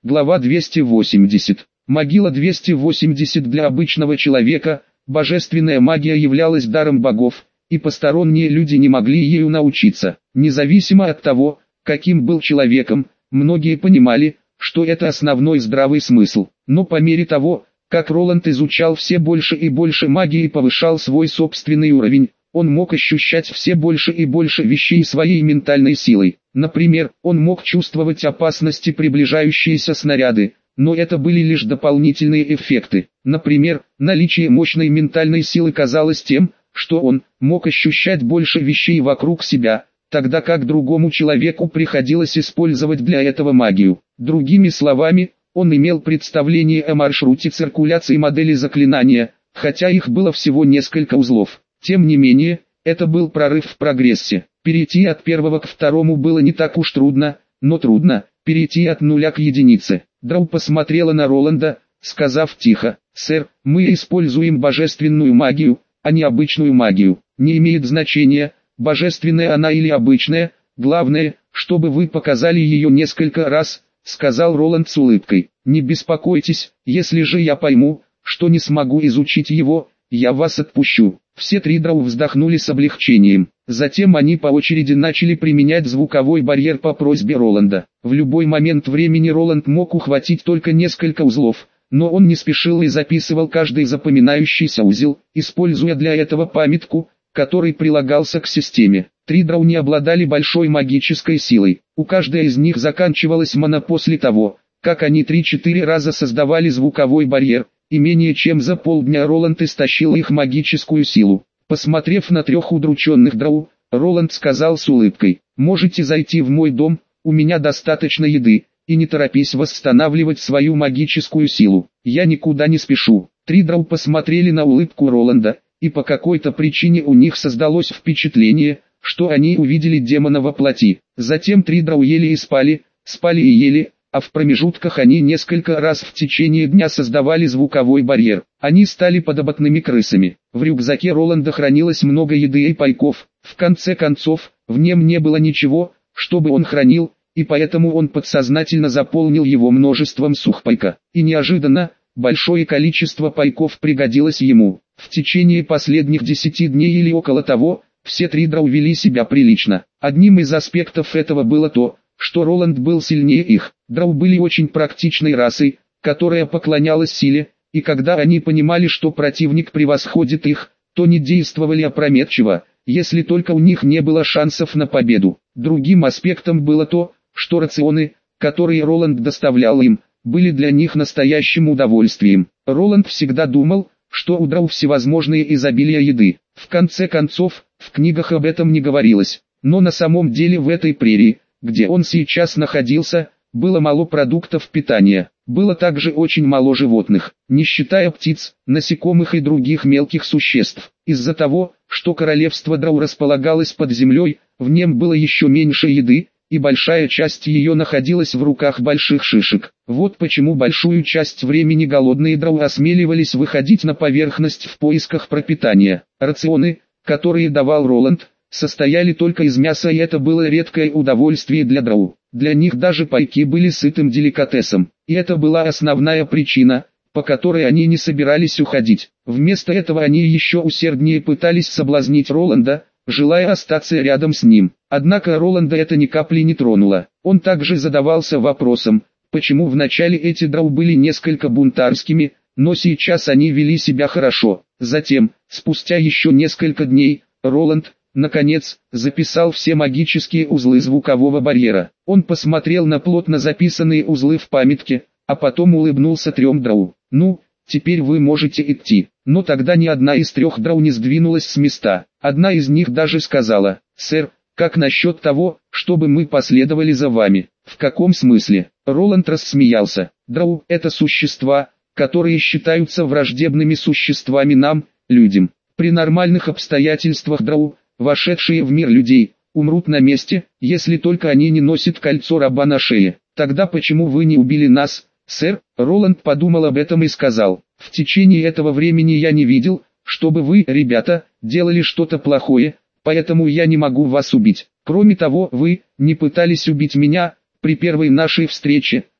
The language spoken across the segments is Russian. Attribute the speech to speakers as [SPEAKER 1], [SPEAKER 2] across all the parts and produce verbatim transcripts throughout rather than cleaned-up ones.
[SPEAKER 1] Глава двести восемьдесят. Могила двести восемьдесят. Для обычного человека, божественная магия являлась даром богов, и посторонние люди не могли ею научиться. Независимо от того, каким был человеком, многие понимали, что это основной здравый смысл. Но по мере того, как Роланд изучал все больше и больше магии и повышал свой собственный уровень, он мог ощущать все больше и больше вещей своей ментальной силой. Например, он мог чувствовать опасности приближающиеся снаряды, но это были лишь дополнительные эффекты. Например, наличие мощной ментальной силы казалось тем, что он мог ощущать больше вещей вокруг себя, тогда как другому человеку приходилось использовать для этого магию. Другими словами, он имел представление о маршруте циркуляции модели заклинания, хотя их было всего несколько узлов. Тем не менее, это был прорыв в прогрессе. Перейти от первого к второму было не так уж трудно, но трудно перейти от нуля к единице. Драу посмотрела на Роланда, сказав тихо: «Сэр, мы используем божественную магию, а не обычную магию. Не имеет значения, божественная она или обычная, главное, чтобы вы показали ее несколько раз», — сказал Роланд с улыбкой. «Не беспокойтесь, если же я пойму, что не смогу изучить его, я вас отпущу». Все три драу вздохнули с облегчением. Затем они по очереди начали применять звуковой барьер по просьбе Роланда. В любой момент времени Роланд мог ухватить только несколько узлов, но он не спешил и записывал каждый запоминающийся узел, используя для этого памятку, который прилагался к системе. Три драу не обладали большой магической силой. У каждой из них заканчивалась мана после того, как они три-четыре раза создавали звуковой барьер, и менее чем за полдня Роланд истощил их магическую силу. Посмотрев на трех удрученных драу, Роланд сказал с улыбкой: «Можете зайти в мой дом, у меня достаточно еды, и не торопись восстанавливать свою магическую силу, я никуда не спешу». Три драу посмотрели на улыбку Роланда, и по какой-то причине у них создалось впечатление, что они увидели демона во плоти. Затем три драу ели и спали, спали и ели, а в промежутках они несколько раз в течение дня создавали звуковой барьер. Они стали подопытными крысами. В рюкзаке Роланда хранилось много еды и пайков. В конце концов, в нем не было ничего, чтобы он хранил, и поэтому он подсознательно заполнил его множеством сухпайка. И неожиданно, большое количество пайков пригодилось ему. В течение последних десяти дней или около того, все три драу вели себя прилично. Одним из аспектов этого было то, что Роланд был сильнее их. Драу были очень практичной расой, которая поклонялась силе, и когда они понимали, что противник превосходит их, то не действовали опрометчиво, если только у них не было шансов на победу. Другим аспектом было то, что рационы, которые Роланд доставлял им, были для них настоящим удовольствием. Роланд всегда думал, что у драу всевозможные изобилия еды. В конце концов, в книгах об этом не говорилось, но на самом деле в этой прерии, где он сейчас находился, было мало продуктов питания. Было также очень мало животных, не считая птиц, насекомых и других мелких существ. Из-за того, что королевство драу располагалось под землей, в нем было еще меньше еды, и большая часть ее находилась в руках больших шишек. Вот почему большую часть времени голодные драу осмеливались выходить на поверхность в поисках пропитания. Рационы, которые давал Роланд, состояли только из мяса, и это было редкое удовольствие для драу. Для них даже пайки были сытым деликатесом, и это была основная причина, по которой они не собирались уходить. Вместо этого они еще усерднее пытались соблазнить Роланда, желая остаться рядом с ним. Однако Роланда это ни капли не тронуло. Он также задавался вопросом, почему вначале эти драу были несколько бунтарскими, но сейчас они вели себя хорошо. Затем, спустя еще несколько дней, Роланд, наконец, записал все магические узлы звукового барьера. Он посмотрел на плотно записанные узлы в памятке, а потом улыбнулся трем драу. «Ну, теперь вы можете идти». Но тогда ни одна из трех драу не сдвинулась с места. Одна из них даже сказала: «Сэр, как насчет того, чтобы мы последовали за вами?» «В каком смысле?» Роланд рассмеялся. «Драу — это существа, которые считаются враждебными существами нам, людям. При нормальных обстоятельствах драу, вошедшие в мир людей, умрут на месте, если только они не носят кольцо раба на шее. Тогда почему вы не убили нас, сэр?» Роланд подумал об этом и сказал: «В течение этого времени я не видел, чтобы вы, ребята, делали что-то плохое, поэтому я не могу вас убить. Кроме того, вы не пытались убить меня при первой нашей встрече,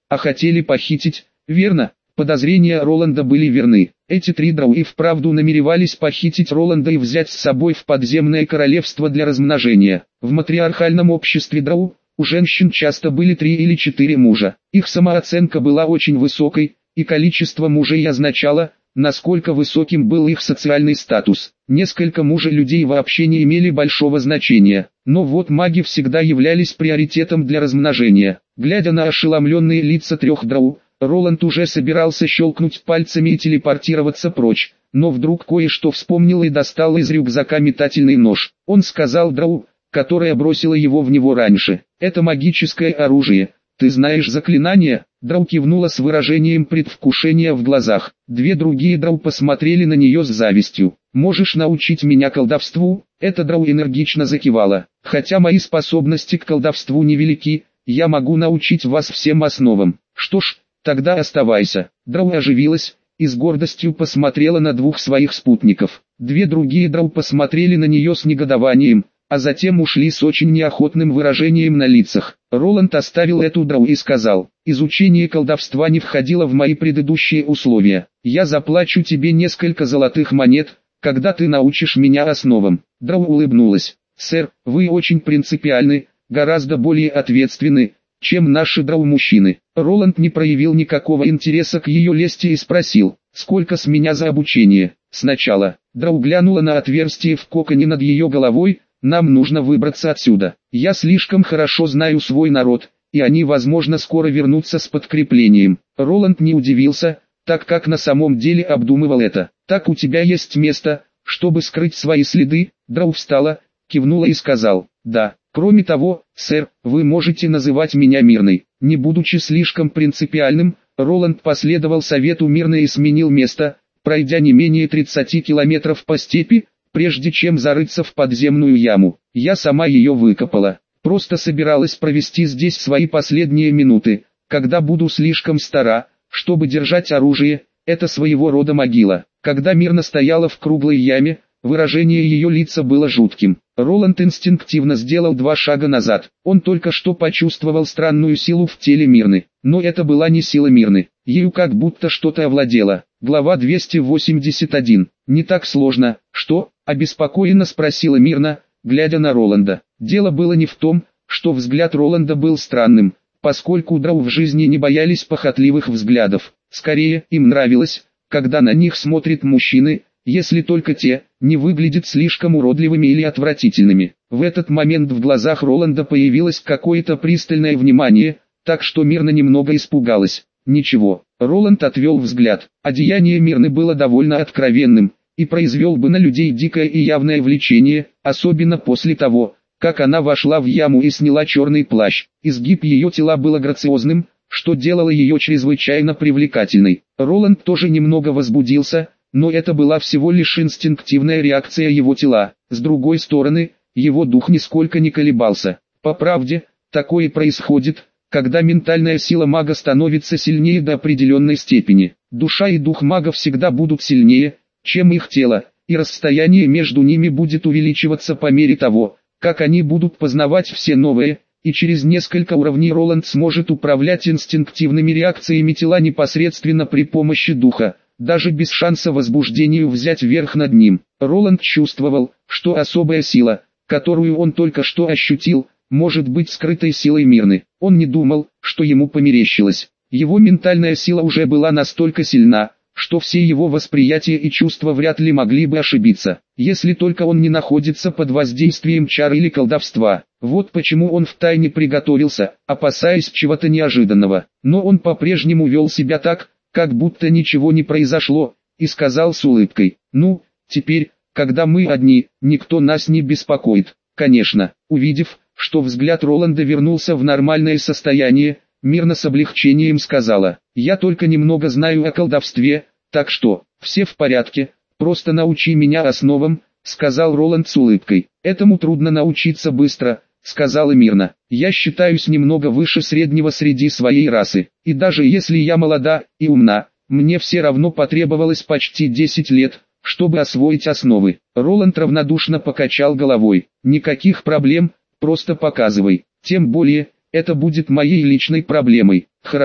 [SPEAKER 1] а хотели похитить, верно? Подозрения Роланда были верны. Эти три драу и вправду намеревались похитить Роланда и взять с собой в подземное королевство для размножения. В матриархальном обществе драу у женщин часто были три или четыре мужа. Их самооценка была очень высокой, и количество мужей означало, насколько высоким был их социальный статус. Несколько мужей людей вообще не имели большого значения, но вот маги всегда являлись приоритетом для размножения. Глядя на ошеломленные лица трех драу, Роланд уже собирался щелкнуть пальцами и телепортироваться прочь, но вдруг кое-что вспомнил и достал из рюкзака метательный нож. Он сказал драу, которая бросила его в него раньше: «Это магическое оружие, ты знаешь заклинание?» Драу кивнула с выражением предвкушения в глазах. Две другие драу посмотрели на нее с завистью. «Можешь научить меня колдовству?» Эта драу энергично закивала. «Хотя мои способности к колдовству невелики, я могу научить вас всем основам». «Что ж, тогда оставайся». Драу оживилась и с гордостью посмотрела на двух своих спутников. Две другие драу посмотрели на нее с негодованием, а затем ушли с очень неохотным выражением на лицах. Роланд оставил эту драу и сказал: «Изучение колдовства не входило в мои предыдущие условия. Я заплачу тебе несколько золотых монет, когда ты научишь меня основам». Драу улыбнулась. «Сэр, вы очень принципиальны, гораздо более ответственны, чем наши драу-мужчины». Роланд не проявил никакого интереса к ее лести и спросил: «Сколько с меня за обучение?» «Сначала». Драу глянула на отверстие в коконе над ее головой. «Нам нужно выбраться отсюда. Я слишком хорошо знаю свой народ, и они, возможно, скоро вернутся с подкреплением». Роланд не удивился, так как на самом деле обдумывал это. «Так у тебя есть место, чтобы скрыть свои следы?» Драу встала, кивнула и сказал: «Да. Кроме того, сэр, вы можете называть меня Мирной». Не будучи слишком принципиальным, Роланд последовал совету Мирной и сменил место, пройдя не менее тридцати километров по степи, прежде чем зарыться в подземную яму. Я сама ее выкопала. Просто собиралась провести здесь свои последние минуты, когда буду слишком стара, чтобы держать оружие. Это своего рода могила. Когда Мирна стояла в круглой яме, выражение ее лица было жутким. Роланд инстинктивно сделал два шага назад. Он только что почувствовал странную силу в теле Мирны. Но это была не сила Мирны. Ею как будто что-то овладело. Глава двести восемьдесят один. «Не так сложно, что?» — обеспокоенно спросила Мирна, глядя на Роланда. Дело было не в том, что взгляд Роланда был странным, поскольку драу в жизни не боялись похотливых взглядов. Скорее, им нравилось, когда на них смотрят мужчины, если только те не выглядят слишком уродливыми или отвратительными. В этот момент в глазах Роланда появилось какое-то пристальное внимание, так что Мирна немного испугалась. «Ничего». Роланд отвел взгляд. Одеяние Мирны было довольно откровенным, и произвел бы на людей дикое и явное влечение, особенно после того, как она вошла в яму и сняла черный плащ. Изгиб ее тела было грациозным, что делало ее чрезвычайно привлекательной. Роланд тоже немного возбудился, но это была всего лишь инстинктивная реакция его тела. С другой стороны, его дух нисколько не колебался. По правде, такое происходит, когда ментальная сила мага становится сильнее до определенной степени. Душа и дух мага всегда будут сильнее, чем их тело, и расстояние между ними будет увеличиваться по мере того, как они будут познавать все новое, и через несколько уровней Роланд сможет управлять инстинктивными реакциями тела непосредственно при помощи духа, даже без шанса возбуждению взять верх над ним. Роланд чувствовал, что особая сила, которую он только что ощутил, может быть скрытой силой Мирны. Он не думал, что ему померещилось. Его ментальная сила уже была настолько сильна, что все его восприятия и чувства вряд ли могли бы ошибиться, если только он не находится под воздействием чар или колдовства. Вот почему он втайне приготовился, опасаясь чего-то неожиданного. Но он по-прежнему вел себя так, как будто ничего не произошло, и сказал с улыбкой: «Ну, теперь, когда мы одни, никто нас не беспокоит». Конечно, увидев, что взгляд Роланда вернулся в нормальное состояние, Мирна с облегчением сказала: «Я только немного знаю о колдовстве, так что, все в порядке, просто научи меня основам», — сказал Роланд с улыбкой. «Этому трудно научиться быстро», — сказала Мирна. «Я считаюсь немного выше среднего среди своей расы, и даже если я молода и умна, мне все равно потребовалось почти десять лет, чтобы освоить основы». Роланд равнодушно покачал головой. «Никаких проблем, просто показывай, тем более, это будет моей личной проблемой». «Хорошо,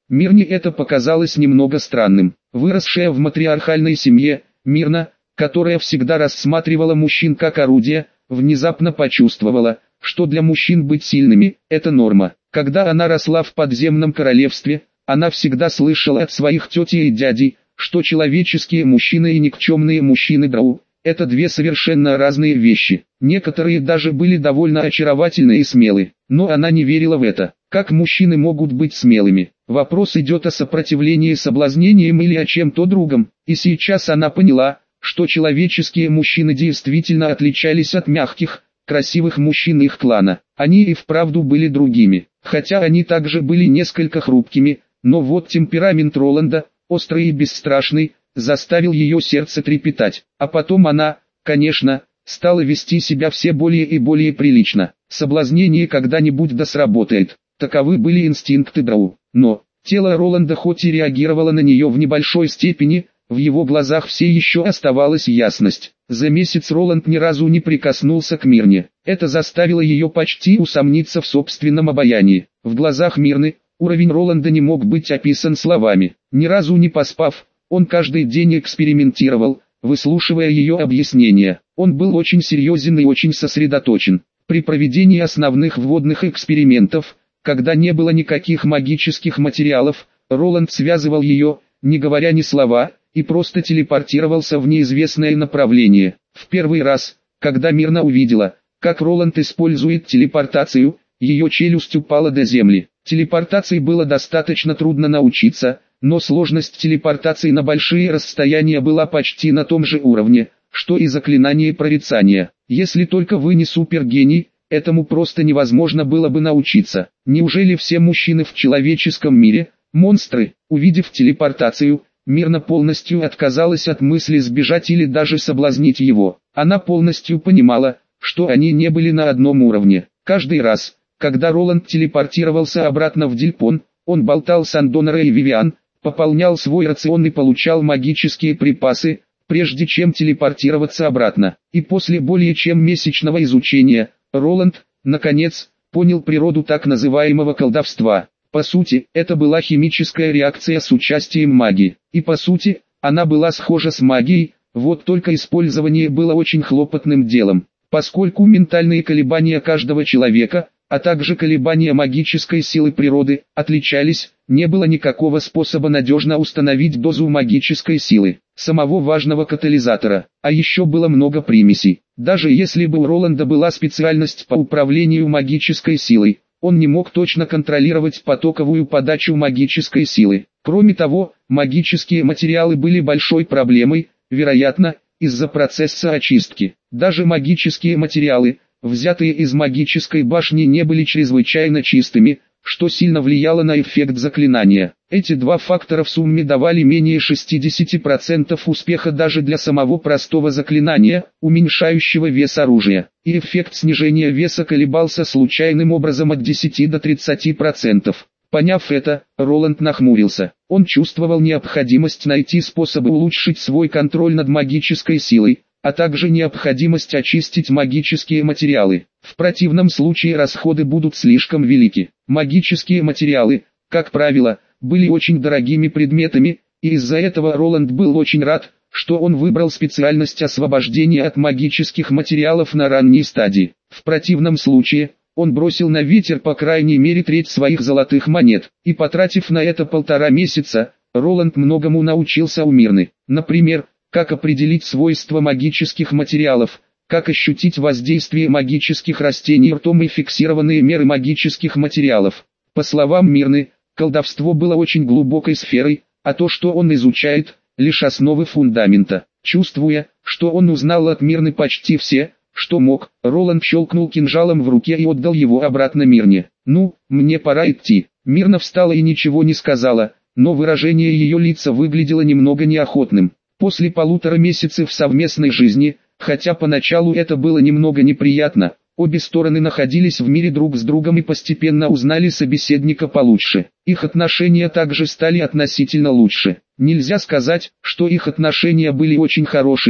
[SPEAKER 1] Мирне это показалось немного странным. Выросшая в матриархальной семье, Мирна, которая всегда рассматривала мужчин как орудие, внезапно почувствовала, что для мужчин быть сильными – это норма. Когда она росла в подземном королевстве, она всегда слышала от своих тети и дядей, что человеческие мужчины и никчемные мужчины драу – это две совершенно разные вещи. Некоторые даже были довольно очаровательны и смелы, но она не верила в это. Как мужчины могут быть смелыми? Вопрос идет о сопротивлении соблазнениям или о чем-то другом, и сейчас она поняла, что человеческие мужчины действительно отличались от мягких, красивых мужчин их клана. Они и вправду были другими, хотя они также были несколько хрупкими, но вот темперамент Роланда, острый и бесстрашный, заставил ее сердце трепетать. А потом она, конечно, стала вести себя все более и более прилично. Соблазнение когда-нибудь да сработает. Таковы были инстинкты драу. Но тело Роланда хоть и реагировало на нее в небольшой степени, в его глазах все еще оставалась ясность. За месяц Роланд ни разу не прикоснулся к Мирне. Это заставило ее почти усомниться в собственном обаянии. В глазах Мирны уровень Роланда не мог быть описан словами. Ни разу не поспав, он каждый день экспериментировал, выслушивая ее объяснения. Он был очень серьезен и очень сосредоточен. При проведении основных вводных экспериментов, когда не было никаких магических материалов, Роланд связывал ее, не говоря ни слова, и просто телепортировался в неизвестное направление. В первый раз, когда Мирна увидела, как Роланд использует телепортацию, ее челюсть упала до земли. Телепортации было достаточно трудно научиться, но сложность телепортации на большие расстояния была почти на том же уровне, что и заклинание прорицания. Если только вы не супергений, этому просто невозможно было бы научиться. Неужели все мужчины в человеческом мире – монстры? Увидев телепортацию, Мирна полностью отказалась от мысли сбежать или даже соблазнить его. Она полностью понимала, что они не были на одном уровне. Каждый раз, когда Роланд телепортировался обратно в Дильпон, он болтал с Андонора и Вивиан, пополнял свой рацион и получал магические припасы, прежде чем телепортироваться обратно. И после более чем месячного изучения, Роланд, наконец, понял природу так называемого колдовства. По сути, это была химическая реакция с участием магии. И по сути, она была схожа с магией, вот только использование было очень хлопотным делом. Поскольку ментальные колебания каждого человека, а также колебания магической силы природы, отличались, не было никакого способа надежно установить дозу магической силы, самого важного катализатора, а еще было много примесей. Даже если бы у Роланда была специальность по управлению магической силой, он не мог точно контролировать потоковую подачу магической силы. Кроме того, магические материалы были большой проблемой, вероятно, из-за процесса очистки. Даже магические материалы, взятые из магической башни, не были чрезвычайно чистыми, что сильно влияло на эффект заклинания. Эти два фактора в сумме давали менее шестидесяти процентов успеха даже для самого простого заклинания, уменьшающего вес оружия. И эффект снижения веса колебался случайным образом от десяти до тридцати процентов. Поняв это, Роланд нахмурился. Он чувствовал необходимость найти способы улучшить свой контроль над магической силой, а также необходимость очистить магические материалы. В противном случае расходы будут слишком велики. Магические материалы, как правило, были очень дорогими предметами, и из-за этого Роланд был очень рад, что он выбрал специальность освобождения от магических материалов на ранней стадии. В противном случае, он бросил на ветер по крайней мере треть своих золотых монет, и потратив на это полтора месяца, Роланд многому научился у Мирны. Например, как определить свойства магических материалов, как ощутить воздействие магических растений ртом и фиксированные меры магических материалов. По словам Мирны, колдовство было очень глубокой сферой, а то, что он изучает, лишь основы фундамента. Чувствуя, что он узнал от Мирны почти все, что мог, Роланд щелкнул кинжалом в руке и отдал его обратно Мирне. «Ну, мне пора идти». Мирна встала и ничего не сказала, но выражение ее лица выглядело немного неохотным. После полутора месяцев совместной жизни, хотя поначалу это было немного неприятно, обе стороны находились в мире друг с другом и постепенно узнали собеседника получше. Их отношения также стали относительно лучше. Нельзя сказать, что их отношения были очень хорошими,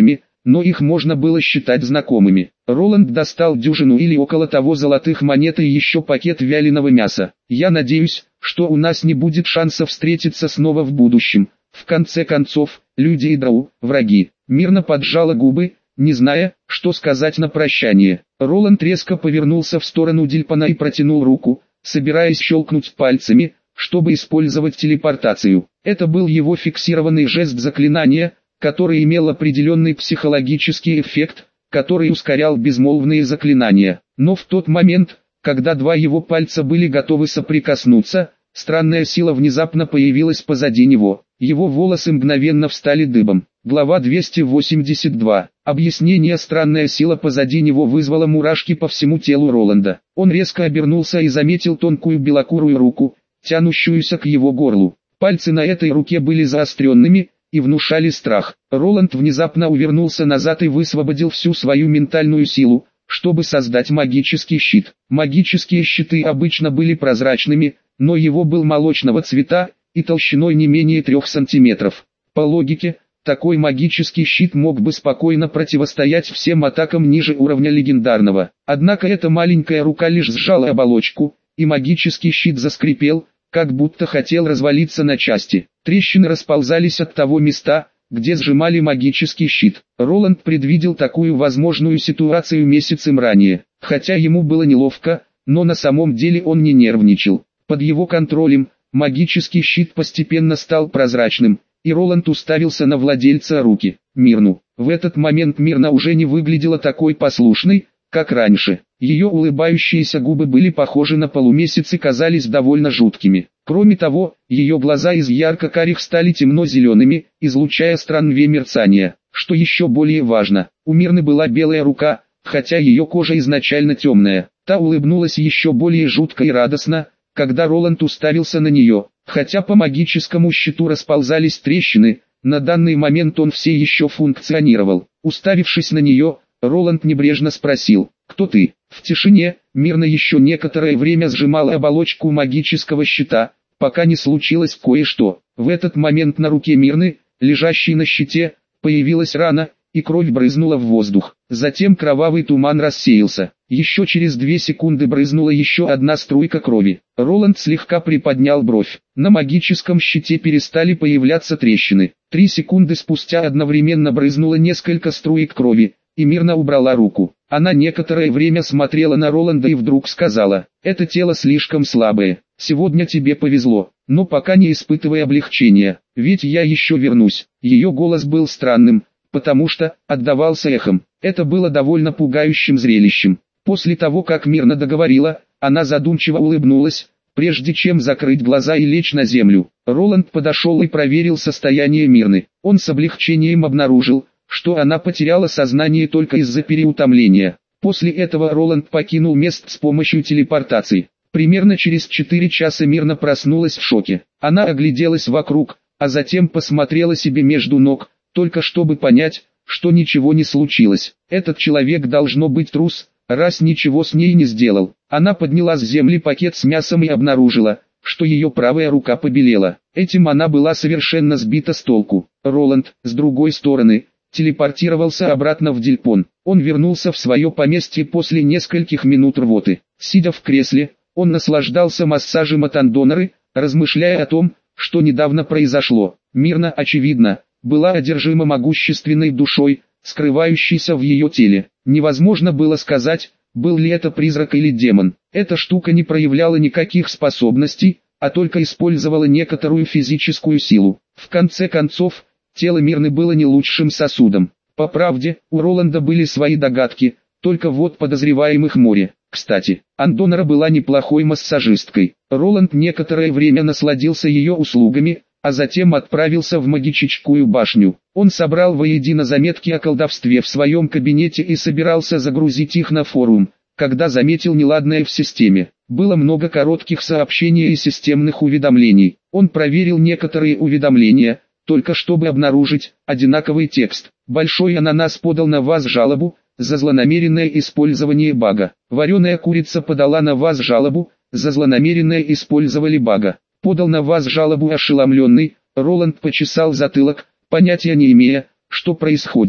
[SPEAKER 1] но их можно было считать знакомыми. Роланд достал дюжину или около того золотых монет и еще пакет вяленого мяса. «Я надеюсь, что у нас не будет шансов встретиться снова в будущем. В конце концов, люди и драу – враги». Мирна поджала губы, не зная, что сказать на прощание. Роланд резко повернулся в сторону Дильпана и протянул руку, собираясь щелкнуть пальцами, чтобы использовать телепортацию. Это был его фиксированный жест заклинания, который имел определенный психологический эффект, который ускорял безмолвные заклинания. Но в тот момент, когда два его пальца были готовы соприкоснуться, странная сила внезапно появилась позади него. Его волосы мгновенно встали дыбом. Глава двести восемьдесят два. Объяснение: странная сила позади него вызвала мурашки по всему телу Роланда. Он резко обернулся и заметил тонкую белокурую руку, тянущуюся к его горлу. Пальцы на этой руке были заостренными и внушали страх. Роланд внезапно увернулся назад и высвободил всю свою ментальную силу, чтобы создать магический щит. Магические щиты обычно были прозрачными, но его был молочного цвета и толщиной не менее трех сантиметров. По логике, такой магический щит мог бы спокойно противостоять всем атакам ниже уровня легендарного. Однако эта маленькая рука лишь сжала оболочку, и магический щит заскрипел, как будто хотел развалиться на части. Трещины расползались от того места, где сжимали магический щит. Роланд предвидел такую возможную ситуацию месяцем ранее. Хотя ему было неловко, но на самом деле он не нервничал. Под его контролем, магический щит постепенно стал прозрачным, и Роланд уставился на владельца руки, Мирну. В этот момент Мирна уже не выглядела такой послушной, как раньше. Ее улыбающиеся губы были похожи на полумесяц и казались довольно жуткими. Кроме того, ее глаза из ярко-карих стали темно-зелеными, излучая странное мерцание. Что еще более важно, у Мирны была белая рука, хотя ее кожа изначально темная. Та улыбнулась еще более жутко и радостно, когда Роланд уставился на нее. Хотя по магическому щиту расползались трещины, на данный момент он все еще функционировал. Уставившись на нее, Роланд небрежно спросил: «Кто ты?» В тишине, Мирна еще некоторое время сжимала оболочку магического щита, пока не случилось кое-что. В этот момент на руке Мирны, лежащей на щите, появилась рана, и кровь брызнула в воздух. Затем кровавый туман рассеялся. Еще через две секунды брызнула еще одна струйка крови. Роланд слегка приподнял бровь. На магическом щите перестали появляться трещины. Три секунды спустя одновременно брызнуло несколько струек крови, и Мирна убрала руку. Она некоторое время смотрела на Роланда и вдруг сказала: «Это тело слишком слабое. Сегодня тебе повезло, но пока не испытывай облегчения, ведь я еще вернусь». Ее голос был странным, потому что отдавался эхом. Это было довольно пугающим зрелищем. После того, как Мирна договорила, она задумчиво улыбнулась, прежде чем закрыть глаза и лечь на землю. Роланд подошел и проверил состояние Мирны. Он с облегчением обнаружил, что она потеряла сознание только из-за переутомления. После этого Роланд покинул место с помощью телепортации. Примерно через четыре часа Мирна проснулась в шоке. Она огляделась вокруг, а затем посмотрела себе между ног, только чтобы понять, что ничего не случилось. Этот человек должно быть трус, раз ничего с ней не сделал. Она подняла с земли пакет с мясом и обнаружила, что ее правая рука побелела. Этим она была совершенно сбита с толку. Роланд, с другой стороны, телепортировался обратно в Дильпон. Он вернулся в свое поместье после нескольких минут рвоты. Сидя в кресле, он наслаждался массажем от Андоноры, размышляя о том, что недавно произошло. Мирна, очевидно, была одержима могущественной душой, скрывающейся в ее теле. Невозможно было сказать, был ли это призрак или демон. Эта штука не проявляла никаких способностей, а только использовала некоторую физическую силу. В конце концов, тело Мирны было не лучшим сосудом. По правде, у Роланда были свои догадки, только вот подозреваемых море. Кстати, Андонора была неплохой массажисткой. Роланд некоторое время насладился ее услугами, а затем отправился в магическую башню. Он собрал воедино заметки о колдовстве в своем кабинете и собирался загрузить их на форум, когда заметил неладное в системе. Было много коротких сообщений и системных уведомлений. Он проверил некоторые уведомления, только чтобы обнаружить одинаковый текст. Большой ананас подал на вас жалобу за злонамеренное использование бага. Вареная курица подала на вас жалобу за злонамеренное использование бага. Подал на вас жалобу ошеломленный. Роланд почесал затылок, понятия не имея, что происходит.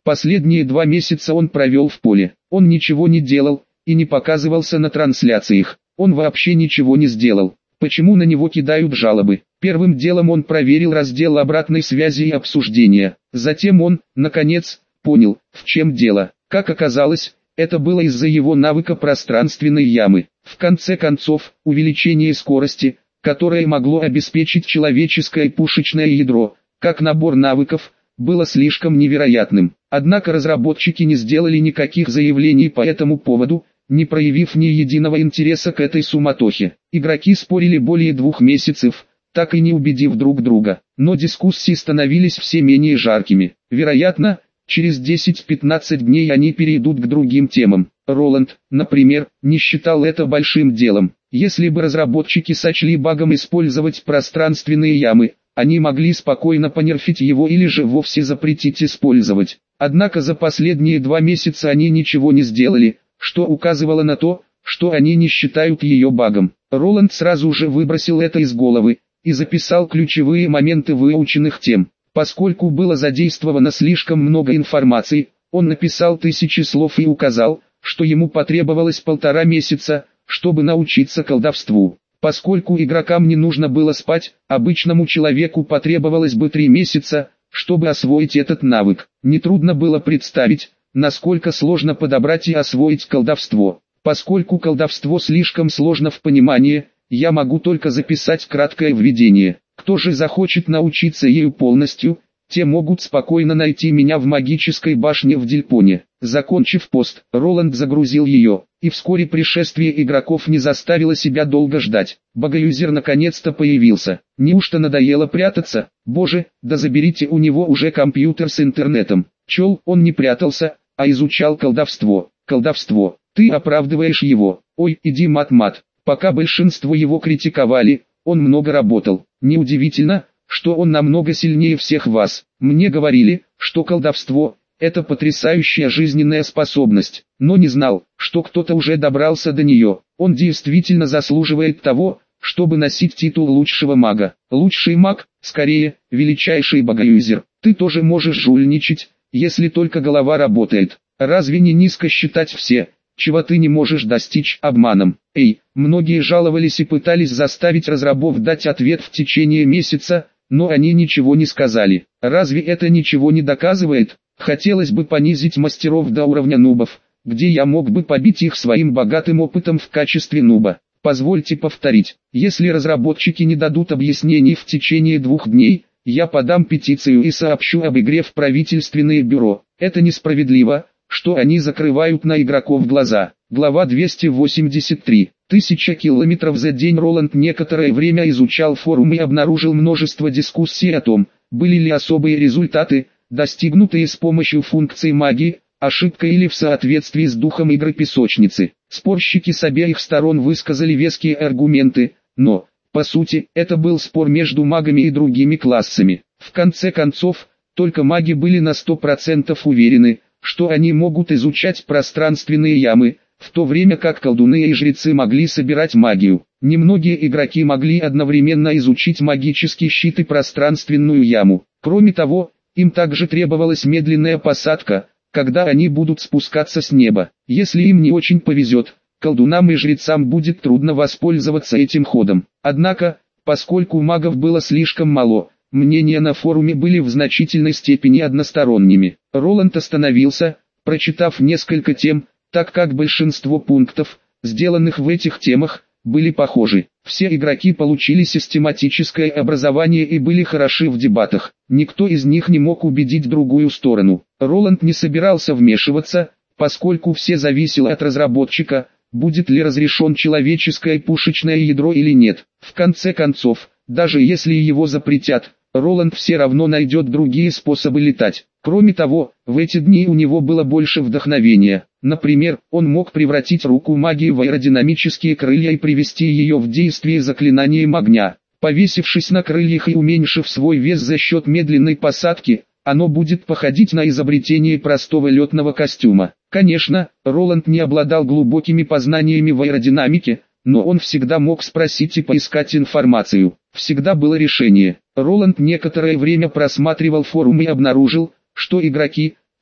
[SPEAKER 1] Последние два месяца он провел в поле. Он ничего не делал и не показывался на трансляциях. Он вообще ничего не сделал. Почему на него кидают жалобы? Первым делом он проверил раздел обратной связи и обсуждения. Затем он, наконец, понял, в чем дело. Как оказалось, это было из-за его навыка пространственной ямы. В конце концов, увеличение скорости, которое могло обеспечить человеческое пушечное ядро, как набор навыков, было слишком невероятным. Однако разработчики не сделали никаких заявлений по этому поводу, не проявив ни единого интереса к этой суматохе. Игроки спорили более двух месяцев, так и не убедив друг друга. Но дискуссии становились все менее жаркими. Вероятно, через десять-пятнадцать дней они перейдут к другим темам. Роланд, например, не считал это большим делом. Если бы разработчики сочли багом использовать пространственные ямы, они могли спокойно понерфить его или же вовсе запретить использовать. Однако за последние два месяца они ничего не сделали, что указывало на то, что они не считают ее багом. Роланд сразу же выбросил это из головы и записал ключевые моменты выученных тем. Поскольку было задействовано слишком много информации, он написал тысячи слов и указал, что ему потребовалось полтора месяца, чтобы научиться колдовству. Поскольку игрокам не нужно было спать, обычному человеку потребовалось бы три месяца, чтобы освоить этот навык. Нетрудно было представить, насколько сложно подобрать и освоить колдовство. Поскольку колдовство слишком сложно в понимании, я могу только записать краткое введение. Кто же захочет научиться ею полностью, те могут спокойно найти меня в магической башне в Дильпоне. Закончив пост, Роланд загрузил ее, и вскоре пришествие игроков не заставило себя долго ждать. Багаюзер наконец-то появился. Неужто надоело прятаться? Боже, да заберите у него уже компьютер с интернетом. Чел, он не прятался, а изучал колдовство. Колдовство. Ты оправдываешь его. Ой, иди мат-мат. Пока большинство его критиковали, он много работал. Неудивительно, что он намного сильнее всех вас. Мне говорили, что колдовство – это потрясающая жизненная способность, но не знал, что кто-то уже добрался до нее. Он действительно заслуживает того, чтобы носить титул лучшего мага. Лучший маг, скорее, величайший багаюзер. Ты тоже можешь жульничать, если только голова работает. Разве не низко считать все, чего ты не можешь достичь обманом? Эй, многие жаловались и пытались заставить разрабов дать ответ в течение месяца, но они ничего не сказали. Разве это ничего не доказывает? Хотелось бы понизить мастеров до уровня нубов, где я мог бы побить их своим богатым опытом в качестве нуба. Позвольте повторить, если разработчики не дадут объяснений в течение двух дней, я подам петицию и сообщу об игре в правительственное бюро. Это несправедливо, что они закрывают на игроков глаза. Глава двести восемьдесят три. Тысяча километров за день. Роланд некоторое время изучал форум и обнаружил множество дискуссий о том, были ли особые результаты, достигнутые с помощью функций магии, ошибка или в соответствии с духом игры песочницы. Спорщики с обеих сторон высказали веские аргументы, но, по сути, это был спор между магами и другими классами. В конце концов, только маги были на сто процентов уверены, что они могут изучать пространственные ямы, в то время как колдуны и жрецы могли собирать магию. Немногие игроки могли одновременно изучить магический щит и пространственную яму. Кроме того, им также требовалась медленная посадка, когда они будут спускаться с неба. Если им не очень повезет, колдунам и жрецам будет трудно воспользоваться этим ходом. Однако, поскольку магов было слишком мало, мнения на форуме были в значительной степени односторонними. Роланд остановился, прочитав несколько тем, так как большинство пунктов, сделанных в этих темах, были похожи. Все игроки получили систематическое образование и были хороши в дебатах. Никто из них не мог убедить другую сторону. Роланд не собирался вмешиваться, поскольку все зависело от разработчика, будет ли разрешен человеческое пушечное ядро или нет. В конце концов, даже если его запретят, Роланд все равно найдет другие способы летать. Кроме того, в эти дни у него было больше вдохновения. Например, он мог превратить руку магии в аэродинамические крылья и привести ее в действие заклинанием огня. Повесившись на крыльях и уменьшив свой вес за счет медленной посадки, оно будет походить на изобретение простого летного костюма. Конечно, Роланд не обладал глубокими познаниями в аэродинамике, но он всегда мог спросить и поискать информацию. Всегда было решение. Роланд некоторое время просматривал форум и обнаружил, что игроки,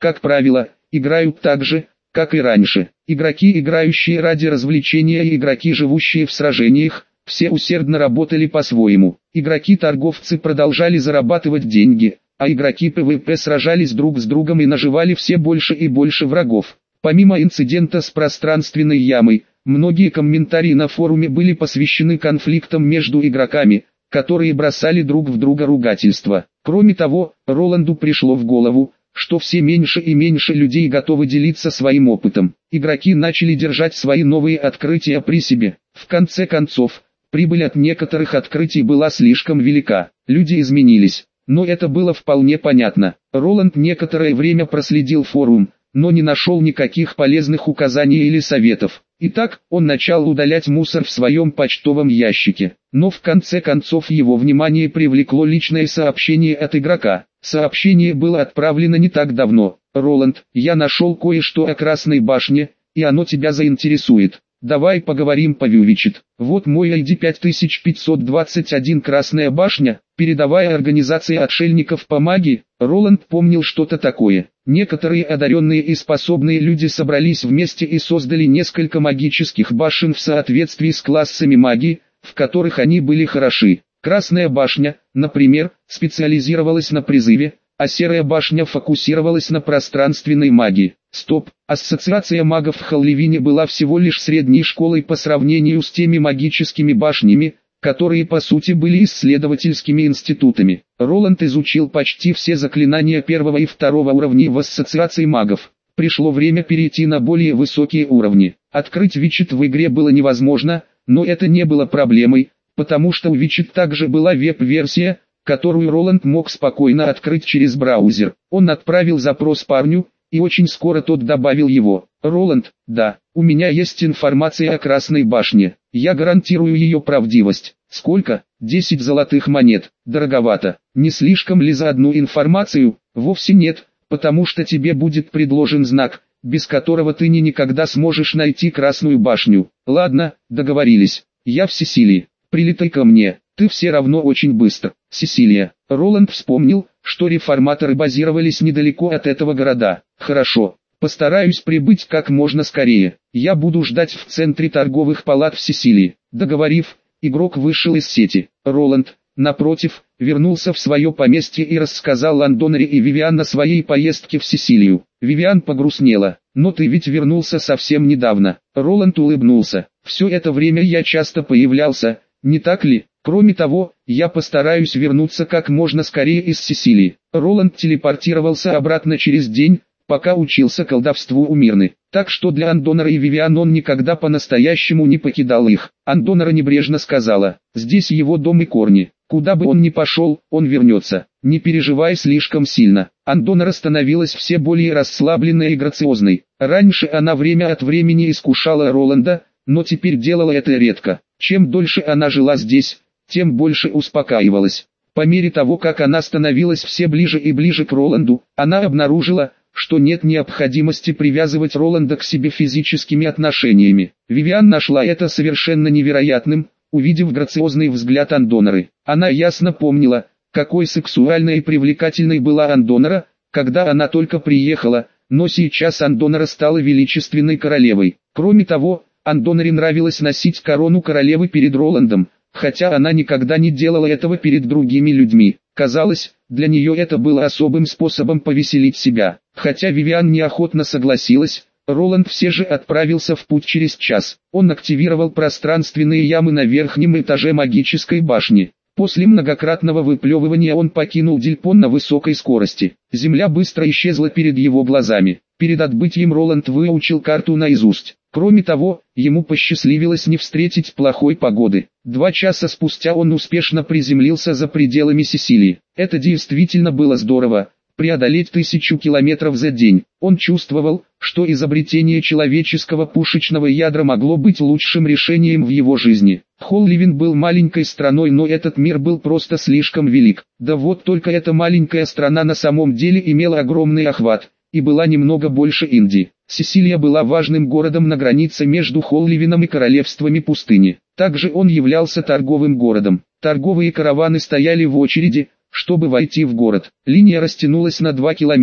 [SPEAKER 1] как правило, играют так же, как и раньше. Игроки, играющие ради развлечения, и игроки, живущие в сражениях, все усердно работали по-своему. Игроки-торговцы продолжали зарабатывать деньги, а игроки ПВП сражались друг с другом и наживали все больше и больше врагов. Помимо инцидента с пространственной ямой, многие комментарии на форуме были посвящены конфликтам между игроками, которые бросали друг в друга ругательства. Кроме того, Роланду пришло в голову, что все меньше и меньше людей готовы делиться своим опытом. Игроки начали держать свои новые открытия при себе. В конце концов, прибыль от некоторых открытий была слишком велика. Люди изменились, но это было вполне понятно. Роланд некоторое время проследил форум, но не нашел никаких полезных указаний или советов. Итак, он начал удалять мусор в своем почтовом ящике. Но в конце концов его внимание привлекло личное сообщение от игрока. Сообщение было отправлено не так давно. «Роланд, я нашел кое-что о Красной башне, и оно тебя заинтересует. Давай поговорим по-вьювичит. Вот мой ай ди пять тысяч пятьсот двадцать один Красная башня, передовая организация отшельников по магии». Роланд помнил что-то такое. Некоторые одаренные и способные люди собрались вместе и создали несколько магических башен в соответствии с классами магии, в которых они были хороши. Красная башня, например, специализировалась на призыве, а Серая башня фокусировалась на пространственной магии. Стоп, ассоциация магов в Холливине была всего лишь средней школой по сравнению с теми магическими башнями, которые по сути были исследовательскими институтами. Роланд изучил почти все заклинания первого и второго уровней в ассоциации магов. Пришло время перейти на более высокие уровни. Открыть Вичет в игре было невозможно, но это не было проблемой, потому что у Вичет также была веб-версия, которую Роланд мог спокойно открыть через браузер. Он отправил запрос парню, и очень скоро тот добавил его. «Роланд, да, у меня есть информация о Красной башне. Я гарантирую ее правдивость. Сколько? десять золотых монет. Дороговато. Не слишком ли за одну информацию? Вовсе нет, потому что тебе будет предложен знак, без которого ты ни никогда сможешь найти Красную башню. Ладно, договорились. Я в Сесилии. Прилетай ко мне. Ты все равно очень быстро». Сесилия. Роланд вспомнил, что реформаторы базировались недалеко от этого города. «Хорошо. Постараюсь прибыть как можно скорее. Я буду ждать в центре торговых палат в Сесилии». Договорив, игрок вышел из сети. Роланд, напротив, вернулся в свое поместье и рассказал Ландонере и Вивиан о своей поездке в Сесилию. Вивиан погрустнела. «Но ты ведь вернулся совсем недавно». Роланд улыбнулся. «Все это время я часто появлялся, не так ли? Кроме того, я постараюсь вернуться как можно скорее из Сесилии». Роланд телепортировался обратно через день, пока учился колдовству у Мирны. Так что для Андонера и Вивиан он никогда по-настоящему не покидал их. Андонера небрежно сказала: «Здесь его дом и корни. Куда бы он ни пошел, он вернется. Не переживай слишком сильно». Андонера становилась все более расслабленной и грациозной. Раньше она время от времени искушала Роланда, но теперь делала это редко. Чем дольше она жила здесь, тем больше успокаивалась. По мере того, как она становилась все ближе и ближе к Роланду, она обнаружила, что нет необходимости привязывать Роланда к себе физическими отношениями. Вивиан нашла это совершенно невероятным, увидев грациозный взгляд Андонеры. Она ясно помнила, какой сексуальной и привлекательной была Андонера, когда она только приехала, но сейчас Андонера стала величественной королевой. Кроме того, Андонере нравилось носить корону королевы перед Роландом, хотя она никогда не делала этого перед другими людьми. Казалось, для нее это было особым способом повеселить себя. Хотя Вивиан неохотно согласилась, Роланд все же отправился в путь через час. Он активировал пространственные ямы на верхнем этаже магической башни. После многократного выплевывания он покинул Дильпон на высокой скорости. Земля быстро исчезла перед его глазами. Перед отбытием Роланд выучил карту наизусть. Кроме того, ему посчастливилось не встретить плохой погоды. Два часа спустя он успешно приземлился за пределами Сесилии. Это действительно было здорово, преодолеть тысячу километров за день. Он чувствовал, что изобретение человеческого пушечного ядра могло быть лучшим решением в его жизни. Холливин был маленькой страной, но этот мир был просто слишком велик. Да вот только эта маленькая страна на самом деле имела огромный охват и была немного больше Индии. Сесилия была важным городом на границе между Холливином и королевствами пустыни. Также он являлся торговым городом. Торговые караваны стояли в очереди, чтобы войти в город. Линия растянулась на два километра.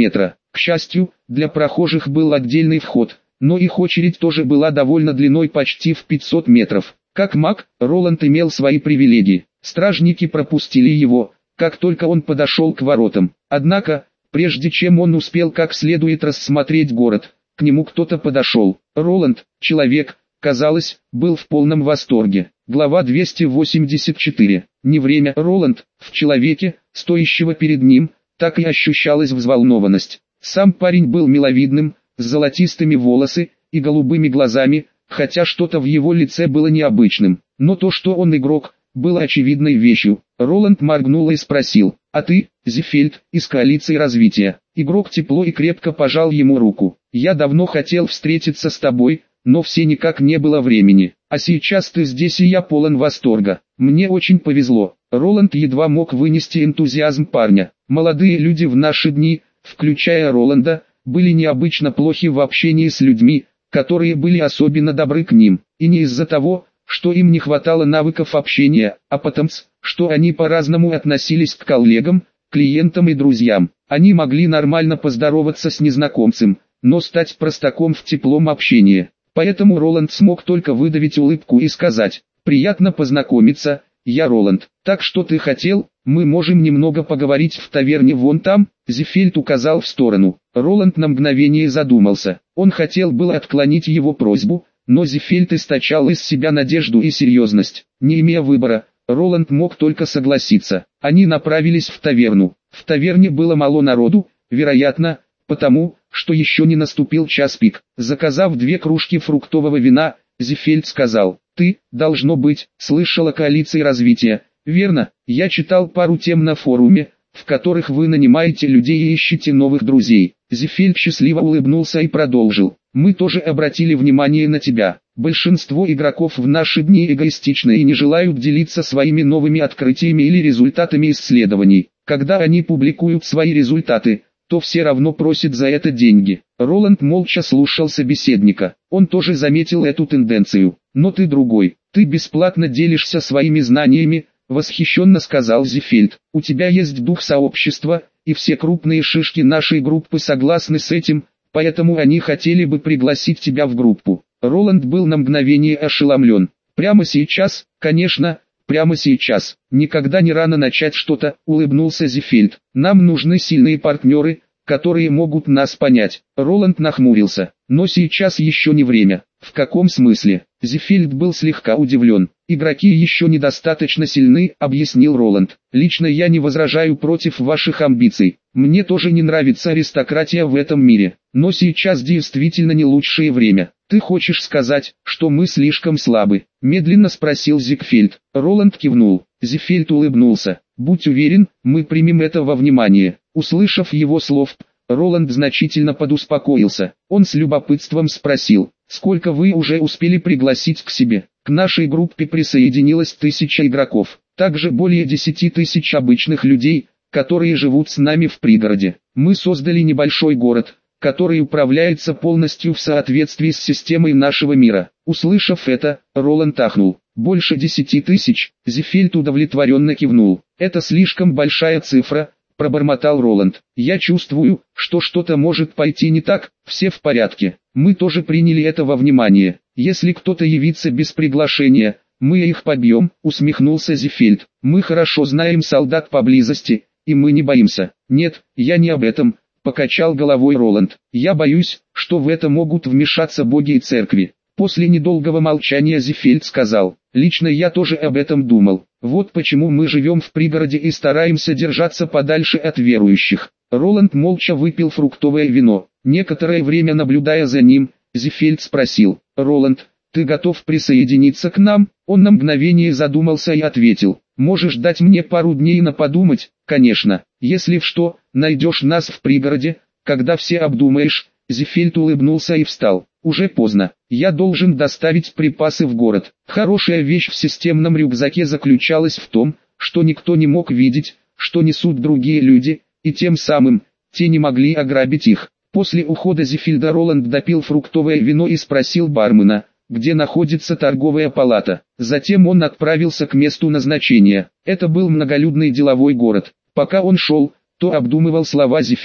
[SPEAKER 1] К счастью, для прохожих был отдельный вход, но их очередь тоже была довольно длиной почти в пятьсот метров. Как маг, Роланд имел свои привилегии. Стражники пропустили его, как только он подошел к воротам. Однако, прежде чем он успел как следует рассмотреть город, к нему кто-то подошел. Роланд, человек, казалось, был в полном восторге. Глава двести восемьдесят четыре. Не время. Роланд, в человеке, стоящего перед ним, так и ощущалась взволнованность. Сам парень был миловидным, с золотистыми волосы и голубыми глазами, хотя что-то в его лице было необычным. Но то, что он игрок, было очевидной вещью. Роланд моргнул и спросил: «А ты, Зефельд, из коалиции развития?» Игрок тепло и крепко пожал ему руку. «Я давно хотел встретиться с тобой, но все никак не было времени. А сейчас ты здесь и я полон восторга. Мне очень повезло». Роланд едва мог вынести энтузиазм парня. Молодые люди в наши дни, включая Роланда, были необычно плохи в общении с людьми, которые были особенно добры к ним. И не из-за того, что им не хватало навыков общения, а потому, что они по-разному относились к коллегам, клиентам и друзьям. Они могли нормально поздороваться с незнакомцем, но стать простаком в теплом общении. Поэтому Роланд смог только выдавить улыбку и сказать: «Приятно познакомиться, я Роланд. Так что ты хотел, мы можем немного поговорить в таверне вон там». Зефельд указал в сторону. Роланд на мгновение задумался. Он хотел было отклонить его просьбу, но Зефельд источал из себя надежду и серьезность. Не имея выбора, Роланд мог только согласиться. Они направились в таверну. В таверне было мало народу, вероятно, потому, что еще не наступил час пик. Заказав две кружки фруктового вина, Зефельд сказал: «Ты, должно быть, слышал о коалиции развития, верно? Я читал пару тем на форуме, в которых вы нанимаете людей и ищете новых друзей». Зефельд счастливо улыбнулся и продолжил: «Мы тоже обратили внимание на тебя. Большинство игроков в наши дни эгоистичны и не желают делиться своими новыми открытиями или результатами исследований. Когда они публикуют свои результаты, то все равно просят за это деньги». Роланд молча слушал собеседника. Он тоже заметил эту тенденцию. «Но ты другой. Ты бесплатно делишься своими знаниями», — восхищенно сказал Зефельд. «У тебя есть дух сообщества, и все крупные шишки нашей группы согласны с этим, поэтому они хотели бы пригласить тебя в группу». Роланд был на мгновение ошеломлен. «Прямо сейчас, конечно, прямо сейчас. Никогда не рано начать что-то», — улыбнулся Зефельд. «Нам нужны сильные партнеры, которые могут нас понять». Роланд нахмурился. «Но сейчас еще не время». «В каком смысле?» Зефельд был слегка удивлен. «Игроки еще недостаточно сильны», — объяснил Роланд. «Лично я не возражаю против ваших амбиций. Мне тоже не нравится аристократия в этом мире. Но сейчас действительно не лучшее время». «Ты хочешь сказать, что мы слишком слабы?» — медленно спросил Зефельд. Роланд кивнул. Зефельд улыбнулся. «Будь уверен, мы примем это во внимание». Услышав его слов, Роланд значительно подуспокоился. Он с любопытством спросил: «Сколько вы уже успели пригласить к себе?» «К нашей группе присоединилось тысяча игроков, также более десяти тысяч обычных людей, которые живут с нами в пригороде. Мы создали небольшой город, который управляется полностью в соответствии с системой нашего мира». Услышав это, Роланд ахнул. «Больше десяти тысяч?» Зефельд удовлетворенно кивнул. «Это слишком большая цифра», — пробормотал Роланд. «Я чувствую, что что-то может пойти не так. Все в порядке. Мы тоже приняли это во внимание. Если кто-то явится без приглашения, мы их побьем», — усмехнулся Зефельд. «Мы хорошо знаем солдат поблизости, и мы не боимся». «Нет, я не об этом», — покачал головой Роланд. «Я боюсь, что в это могут вмешаться боги и церкви». После недолгого молчания Зефельд сказал: «Лично я тоже об этом думал. Вот почему мы живем в пригороде и стараемся держаться подальше от верующих». Роланд молча выпил фруктовое вино. Некоторое время наблюдая за ним, Зефельд спросил: «Роланд, ты готов присоединиться к нам?» Он на мгновение задумался и ответил: «Можешь дать мне пару дней на подумать?» «Конечно, если в что, найдешь нас в пригороде, когда все обдумаешь». Зефельд улыбнулся и встал. «Уже поздно. Я должен доставить припасы в город». Хорошая вещь в системном рюкзаке заключалась в том, что никто не мог видеть, что несут другие люди, и тем самым, те не могли ограбить их. После ухода Зефельда Роланд допил фруктовое вино и спросил бармена, где находится торговая палата. Затем он отправился к месту назначения. Это был многолюдный деловой город. Пока он шел, то обдумывал слова Зефельда.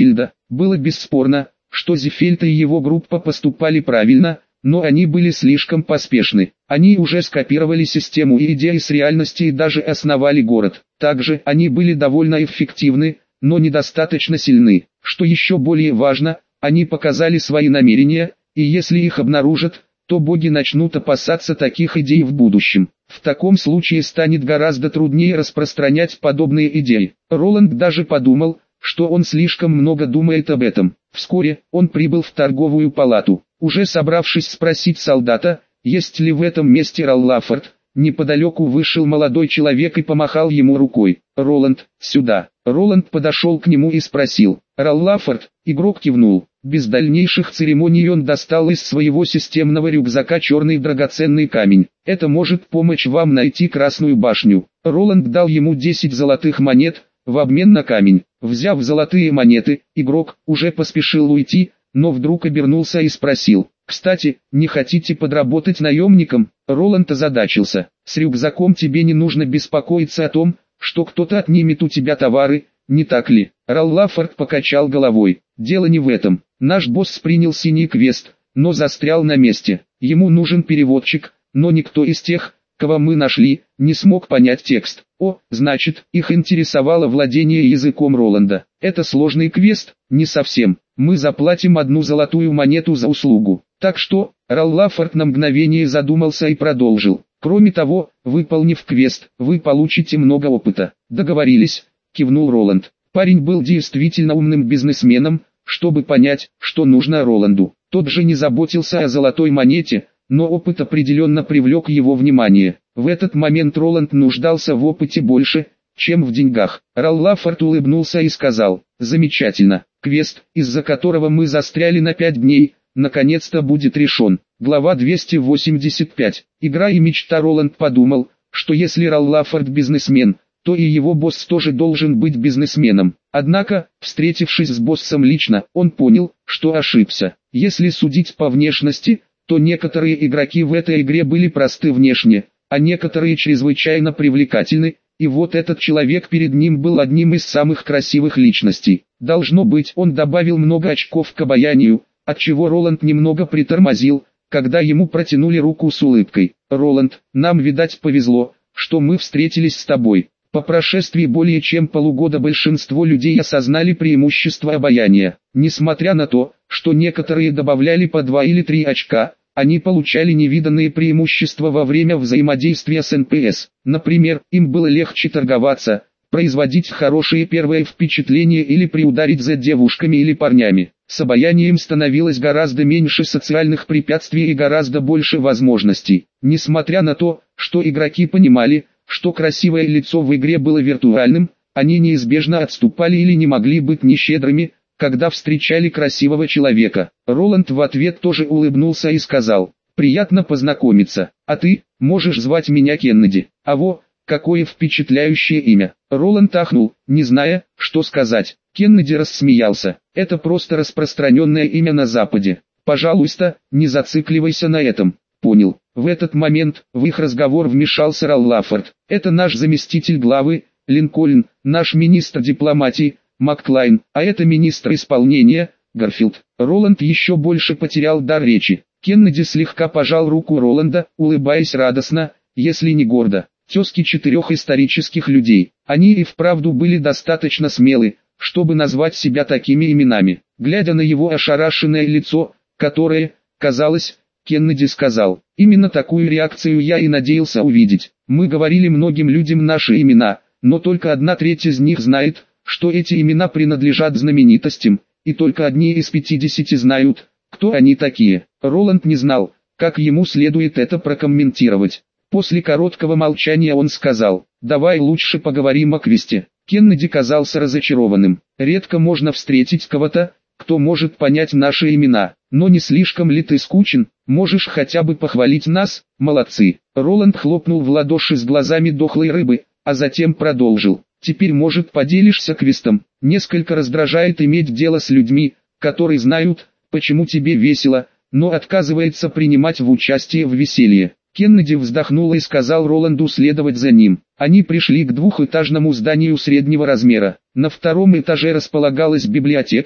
[SPEAKER 1] Было бесспорно, что Зефельд и его группа поступали правильно, но они были слишком поспешны. Они уже скопировали систему и идеи с реальности и даже основали город. Также они были довольно эффективны, но недостаточно сильны. Что еще более важно, они показали свои намерения, и если их обнаружат, то боги начнут опасаться таких идей в будущем. В таком случае станет гораздо труднее распространять подобные идеи. Роланд даже подумал, что он слишком много думает об этом. Вскоре он прибыл в торговую палату. Уже собравшись спросить солдата, есть ли в этом месте Раллафорд, неподалеку вышел молодой человек и помахал ему рукой. «Роланд, сюда!» Роланд подошел к нему и спросил. «Раллафорд?» Игрок кивнул. Без дальнейших церемоний он достал из своего системного рюкзака черный драгоценный камень. «Это может помочь вам найти Красную башню». Роланд дал ему десять золотых монет в обмен на камень. Взяв золотые монеты, игрок уже поспешил уйти, но вдруг обернулся и спросил: «Кстати, не хотите подработать наемником?» Роланд озадачился. «С рюкзаком тебе не нужно беспокоиться о том, что кто-то отнимет у тебя товары, не так ли?» Раллафорд покачал головой. «Дело не в этом. Наш босс принял синий квест, но застрял на месте. Ему нужен переводчик, но никто из тех, кого мы нашли, не смог понять текст». «О, значит, их интересовало владение языком Роланда. Это сложный квест?» «Не совсем. Мы заплатим одну золотую монету за услугу». «Так что?» Раллафорд на мгновение задумался и продолжил. «Кроме того, выполнив квест, вы получите много опыта». «Договорились», кивнул Роланд. Парень был действительно умным бизнесменом, чтобы понять, что нужно Роланду. Тот же не заботился о золотой монете, но опыт определенно привлек его внимание. В этот момент Роланд нуждался в опыте больше, чем в деньгах. Раллафорд улыбнулся и сказал: «Замечательно. Квест, из-за которого мы застряли на пять дней, наконец-то будет решен». Глава двести восемьдесят пять. Игра и мечта. Роланд подумал, что если Раллафорд бизнесмен, то и его босс тоже должен быть бизнесменом. Однако, встретившись с боссом лично, он понял, что ошибся. Если судить по внешности, то некоторые игроки в этой игре были просты внешне, а некоторые чрезвычайно привлекательны, и вот этот человек перед ним был одним из самых красивых личностей. Должно быть, он добавил много очков к обаянию, отчего Роланд немного притормозил, когда ему протянули руку с улыбкой. «Роланд, нам, видать, повезло, что мы встретились с тобой». По прошествии более чем полугода большинство людей осознали преимущество обаяния. Несмотря на то, что некоторые добавляли по два или три очка, они получали невиданные преимущества во время взаимодействия с эн пи эс. Например, им было легче торговаться, производить хорошие первые впечатления или приударить за девушками или парнями. С обаянием становилось гораздо меньше социальных препятствий и гораздо больше возможностей. Несмотря на то, что игроки понимали, что красивое лицо в игре было виртуальным, они неизбежно отступали или не могли быть нещедрыми, когда встречали красивого человека. Роланд в ответ тоже улыбнулся и сказал: «Приятно познакомиться, а ты, можешь звать меня Кеннеди». «А во, какое впечатляющее имя!» Роланд ахнул, не зная, что сказать. Кеннеди рассмеялся. «Это просто распространенное имя на Западе. Пожалуйста, не зацикливайся на этом». «Понял». В этот момент в их разговор вмешался Раллафорд. «Это наш заместитель главы, Линкольн, наш министр дипломатии, Маклайн, а это министр исполнения, Гарфилд». Роланд еще больше потерял дар речи. Кеннеди слегка пожал руку Роланда, улыбаясь радостно, если не гордо. Тезки четырех исторических людей. Они и вправду были достаточно смелы, чтобы назвать себя такими именами. Глядя на его ошарашенное лицо, которое, казалось, Кеннеди сказал: «Именно такую реакцию я и надеялся увидеть. Мы говорили многим людям наши имена, но только одна треть из них знает, что эти имена принадлежат знаменитостям, и только одни из пятидесяти знают, кто они такие». Роланд не знал, как ему следует это прокомментировать. После короткого молчания он сказал: «Давай лучше поговорим о квесте». Кеннеди казался разочарованным. «Редко можно встретить кого-то, кто может понять наши имена. Но не слишком ли ты скучен? Можешь хотя бы похвалить нас?» «Молодцы». Роланд хлопнул в ладоши с глазами дохлой рыбы, а затем продолжил: «Теперь, может, поделишься квестом? Несколько раздражает иметь дело с людьми, которые знают, почему тебе весело, но отказывается принимать в участие в веселье». Кеннеди вздохнул и сказал Роланду следовать за ним. Они пришли к двухэтажному зданию среднего размера. На втором этаже располагалась библиотека,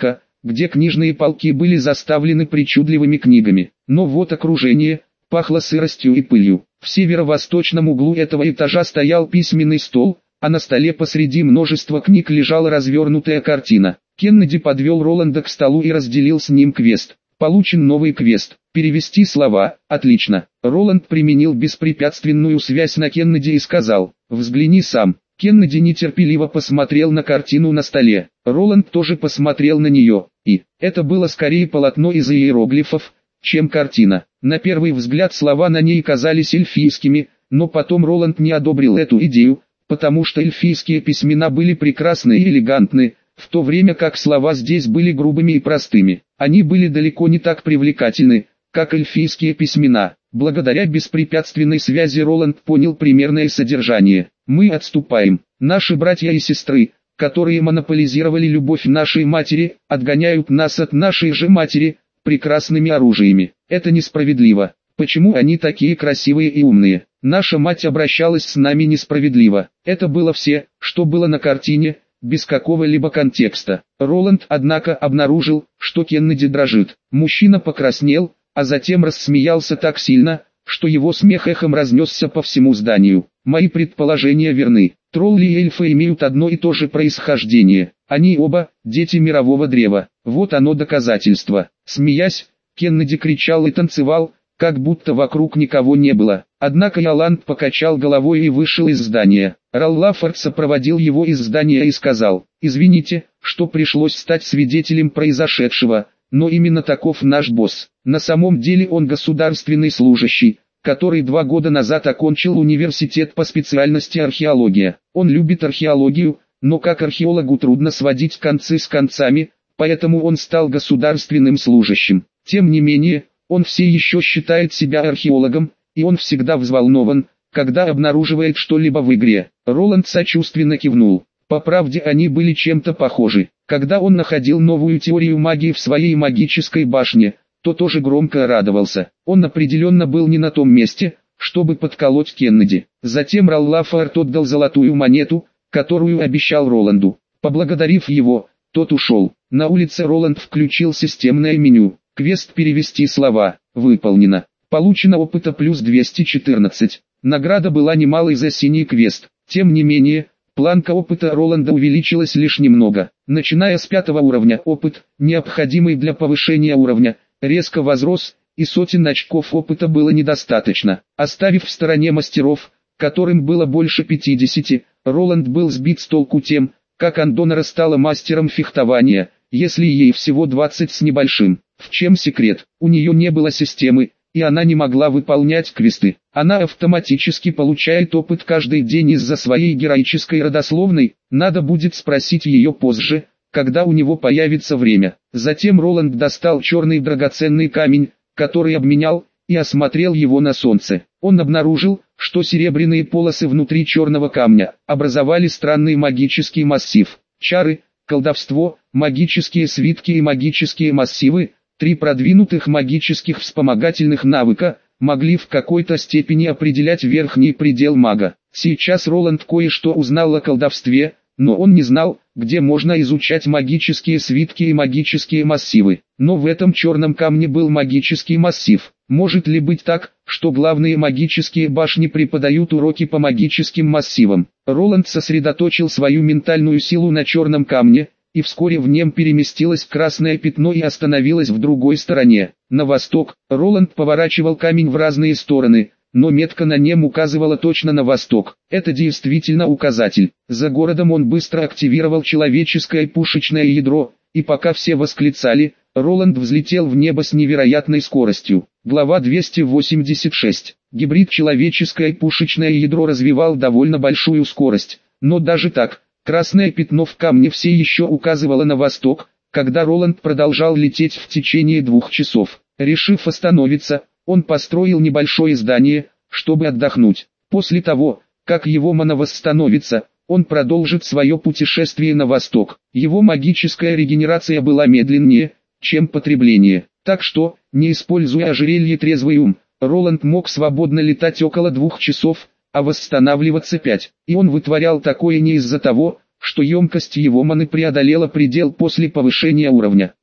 [SPEAKER 1] где книжные полки были заставлены причудливыми книгами. Но вот окружение пахло сыростью и пылью. В северо-восточном углу этого этажа стоял письменный стол, а на столе посреди множества книг лежала развернутая картина. Кеннеди подвел Роланда к столу и разделил с ним квест. Получен новый квест. Перевести слова. Отлично. Роланд применил беспрепятственную связь на Кеннеди и сказал: «Взгляни сам». Кеннеди нетерпеливо посмотрел на картину на столе. Роланд тоже посмотрел на нее, и это было скорее полотно из иероглифов, чем картина. На первый взгляд слова на ней казались эльфийскими, но потом Роланд не одобрил эту идею, потому что эльфийские письмена были прекрасны и элегантны, в то время как слова здесь были грубыми и простыми. Они были далеко не так привлекательны, как эльфийские письмена. Благодаря беспрепятственной связи Роланд понял примерное содержание. «Мы отступаем. Наши братья и сестры, которые монополизировали любовь нашей матери, отгоняют нас от нашей же матери, прекрасными оружиями. Это несправедливо. Почему они такие красивые и умные? Наша мать обращалась с нами несправедливо». Это было все, что было на картине, без какого-либо контекста. Роланд, однако, обнаружил, что Кеннеди дрожит. Мужчина покраснел, а затем рассмеялся так сильно, что его смех эхом разнесся по всему зданию. «Мои предположения верны. Тролли и эльфы имеют одно и то же происхождение. Они оба – дети мирового древа. Вот оно доказательство». Смеясь, Кеннеди кричал и танцевал, как будто вокруг никого не было. Однако Яланд покачал головой и вышел из здания. Раллафорд сопроводил его из здания и сказал: «Извините, что пришлось стать свидетелем произошедшего, но именно таков наш босс. На самом деле он государственный служащий, который два года назад окончил университет по специальности археология. Он любит археологию, но как археологу трудно сводить концы с концами, поэтому он стал государственным служащим. Тем не менее, он все еще считает себя археологом, и он всегда взволнован, когда обнаруживает что-либо в игре». Роланд сочувственно кивнул. По правде они были чем-то похожи. Когда он находил новую теорию магии в своей магической башне, то тоже громко радовался. Он определенно был не на том месте, чтобы подколоть Кеннеди. Затем Раллафорд отдал золотую монету, которую обещал Роланду. Поблагодарив его, тот ушел. На улице Роланд включил системное меню. Квест «Перевести слова» выполнено. Получено опыта плюс двести четырнадцать. Награда была немалой за синий квест. Тем не менее, планка опыта Роланда увеличилась лишь немного. Начиная с пятого уровня опыт, необходимый для повышения уровня, резко возрос, и сотен очков опыта было недостаточно. Оставив в стороне мастеров, которым было больше пятидесяти, Роланд был сбит с толку тем, как Андонора стала мастером фехтования, если ей всего двадцать с небольшим. В чем секрет? У нее не было системы, и она не могла выполнять квесты. Она автоматически получает опыт каждый день из-за своей героической родословной, надо будет спросить ее позже, когда у него появится время. Затем Роланд достал черный драгоценный камень, который обменял, и осмотрел его на солнце. Он обнаружил, что серебряные полосы внутри черного камня образовали странный магический массив. Чары, колдовство, магические свитки и магические массивы, три продвинутых магических вспомогательных навыка, могли в какой-то степени определять верхний предел мага. Сейчас Роланд кое-что узнал о колдовстве, но он не знал, где можно изучать магические свитки и магические массивы. Но в этом черном камне был магический массив. Может ли быть так, что главные магические башни преподают уроки по магическим массивам? Роланд сосредоточил свою ментальную силу на черном камне, и вскоре в нем переместилось красное пятно и остановилось в другой стороне. На восток, Роланд поворачивал камень в разные стороны, но метка на нем указывала точно на восток. Это действительно указатель. За городом он быстро активировал человеческое пушечное ядро, и пока все восклицали, Роланд взлетел в небо с невероятной скоростью. Глава двести восемьдесят шесть. Гибрид человеческое пушечное ядро развивал довольно большую скорость, но даже так, красное пятно в камне все еще указывало на восток, когда Роланд продолжал лететь в течение двух часов. Решив остановиться, он построил небольшое здание, чтобы отдохнуть. После того, как его мана восстановится, он продолжит свое путешествие на восток. Его магическая регенерация была медленнее, чем потребление. Так что, не используя ожерелье трезвый ум, Роланд мог свободно летать около двух часов, а восстанавливаться пять. И он вытворял такое не из-за того, что емкость его маны преодолела предел после повышения уровня.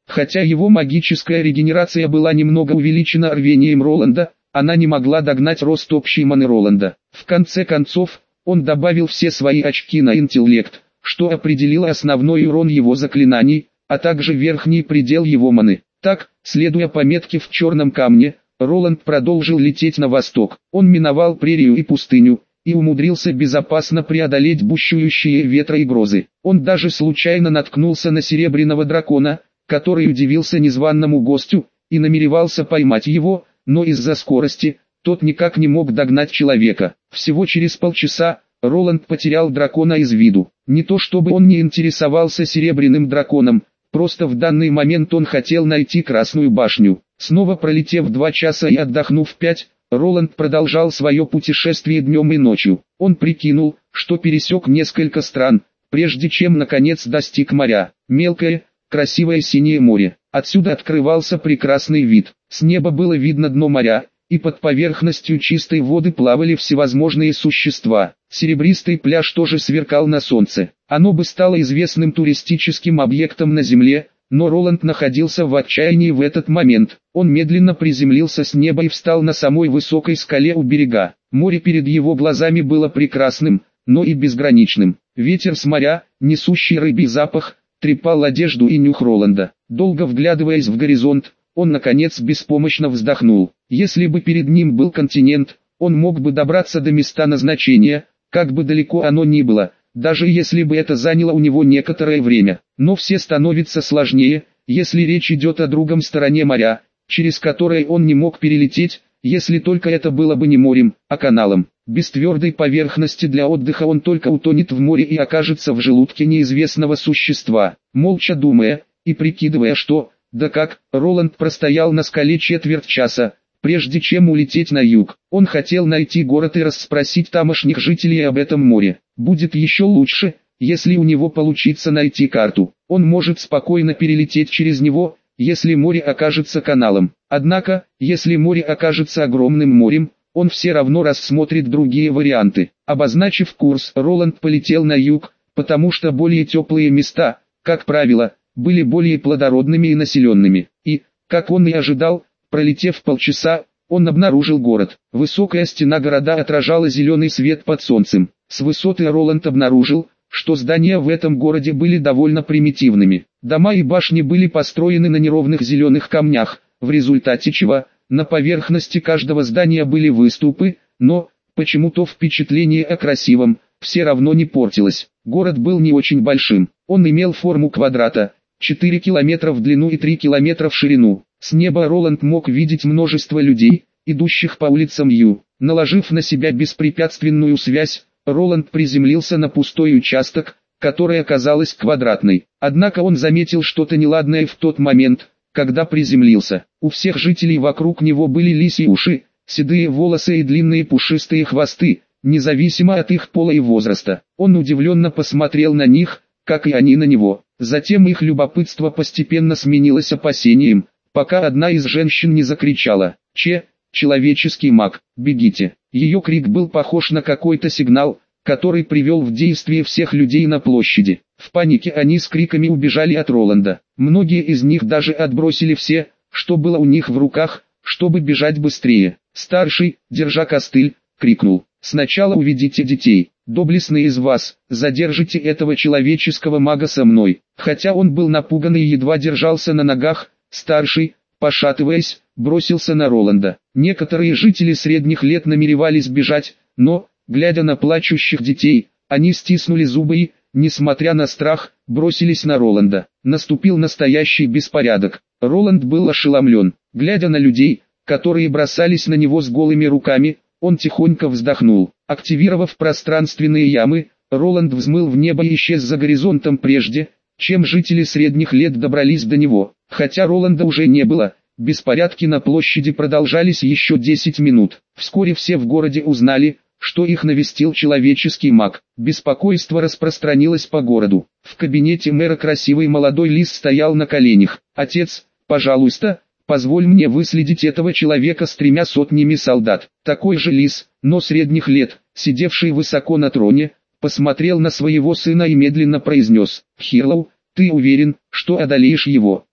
[SPEAKER 1] Хотя его магическая регенерация была немного увеличена рвением Роланда, она не могла догнать рост общей маны Роланда. В конце концов, он добавил все свои очки на интеллект, что определило основной урон его заклинаний, а также верхний предел его маны. Так, следуя пометке в черном камне, Роланд продолжил лететь на восток. Он миновал прерию и пустыню, и умудрился безопасно преодолеть бушующие ветры и грозы. Он даже случайно наткнулся на серебряного дракона, который удивился незваному гостю, и намеревался поймать его, но из-за скорости, тот никак не мог догнать человека. Всего через полчаса, Роланд потерял дракона из виду. Не то чтобы он не интересовался серебряным драконом, просто в данный момент он хотел найти Красную башню. Снова пролетев два часа и отдохнув пять, Роланд продолжал свое путешествие днем и ночью. Он прикинул, что пересек несколько стран, прежде чем наконец достиг моря. Мелкое, красивое синее море. Отсюда открывался прекрасный вид. С неба было видно дно моря, и под поверхностью чистой воды плавали всевозможные существа. Серебристый пляж тоже сверкал на солнце. Оно бы стало известным туристическим объектом на земле, но Роланд находился в отчаянии в этот момент. Он медленно приземлился с неба и встал на самой высокой скале у берега. Море перед его глазами было прекрасным, но и безграничным. Ветер с моря, несущий рыбий запах, трепал одежду и нюх Роланда. Долго вглядываясь в горизонт, он наконец беспомощно вздохнул. Если бы перед ним был континент, он мог бы добраться до места назначения, как бы далеко оно ни было, даже если бы это заняло у него некоторое время. Но все становится сложнее, если речь идет о другом стороне моря, через которое он не мог перелететь, если только это было бы не морем, а каналом. Без твердой поверхности для отдыха он только утонет в море и окажется в желудке неизвестного существа. Молча думая, и прикидывая что, да как, Роланд простоял на скале четверть часа, прежде чем улететь на юг. Он хотел найти город и расспросить тамошних жителей об этом море. Будет еще лучше, если у него получится найти карту. Он может спокойно перелететь через него, если море окажется каналом. Однако, если море окажется огромным морем, он все равно рассмотрит другие варианты. Обозначив курс, Роланд полетел на юг, потому что более теплые места, как правило, были более плодородными и населенными. И, как он и ожидал, пролетев полчаса, он обнаружил город. Высокая стена города отражала зеленый свет под солнцем. С высоты Роланд обнаружил, что здания в этом городе были довольно примитивными. Дома и башни были построены на неровных зеленых камнях, в результате чего, на поверхности каждого здания были выступы, но, почему-то впечатление о красивом, все равно не портилось. Город был не очень большим, он имел форму квадрата, четыре километра в длину и три километра в ширину. С неба Роланд мог видеть множество людей, идущих по улицам Ю. Наложив на себя беспрепятственную связь, Роланд приземлился на пустой участок, который оказалась квадратной. Однако он заметил что-то неладное в тот момент, когда приземлился. У всех жителей вокруг него были лисьи уши, седые волосы и длинные пушистые хвосты, независимо от их пола и возраста. Он удивленно посмотрел на них, как и они на него. Затем их любопытство постепенно сменилось опасением, пока одна из женщин не закричала: «Че, человеческий маг, бегите!». Ее крик был похож на какой-то сигнал, который привел в действие всех людей на площади. В панике они с криками убежали от Роланда. Многие из них даже отбросили все, что было у них в руках, чтобы бежать быстрее. Старший, держа костыль, крикнул: «Сначала уведите детей, доблестные из вас, задержите этого человеческого мага со мной». Хотя он был напуган и едва держался на ногах, старший, пошатываясь, бросился на Роланда. Некоторые жители средних лет намеревались бежать, но, глядя на плачущих детей, они стиснули зубы и, несмотря на страх, бросились на Роланда. Наступил настоящий беспорядок. Роланд был ошеломлен. Глядя на людей, которые бросались на него с голыми руками, он тихонько вздохнул. Активировав пространственные ямы, Роланд взмыл в небо и исчез за горизонтом прежде, чем жители средних лет добрались до него. Хотя Роланда уже не было, беспорядки на площади продолжались еще десять минут. Вскоре все в городе узнали, что их навестил человеческий маг. Беспокойство распространилось по городу. В кабинете мэра красивый молодой лис стоял на коленях. «Отец, пожалуйста, позволь мне выследить этого человека с тремя сотнями солдат». Такой же лис, но средних лет, сидевший высоко на троне, посмотрел на своего сына и медленно произнес: «Хирлоу, ты уверен, что одолеешь его?»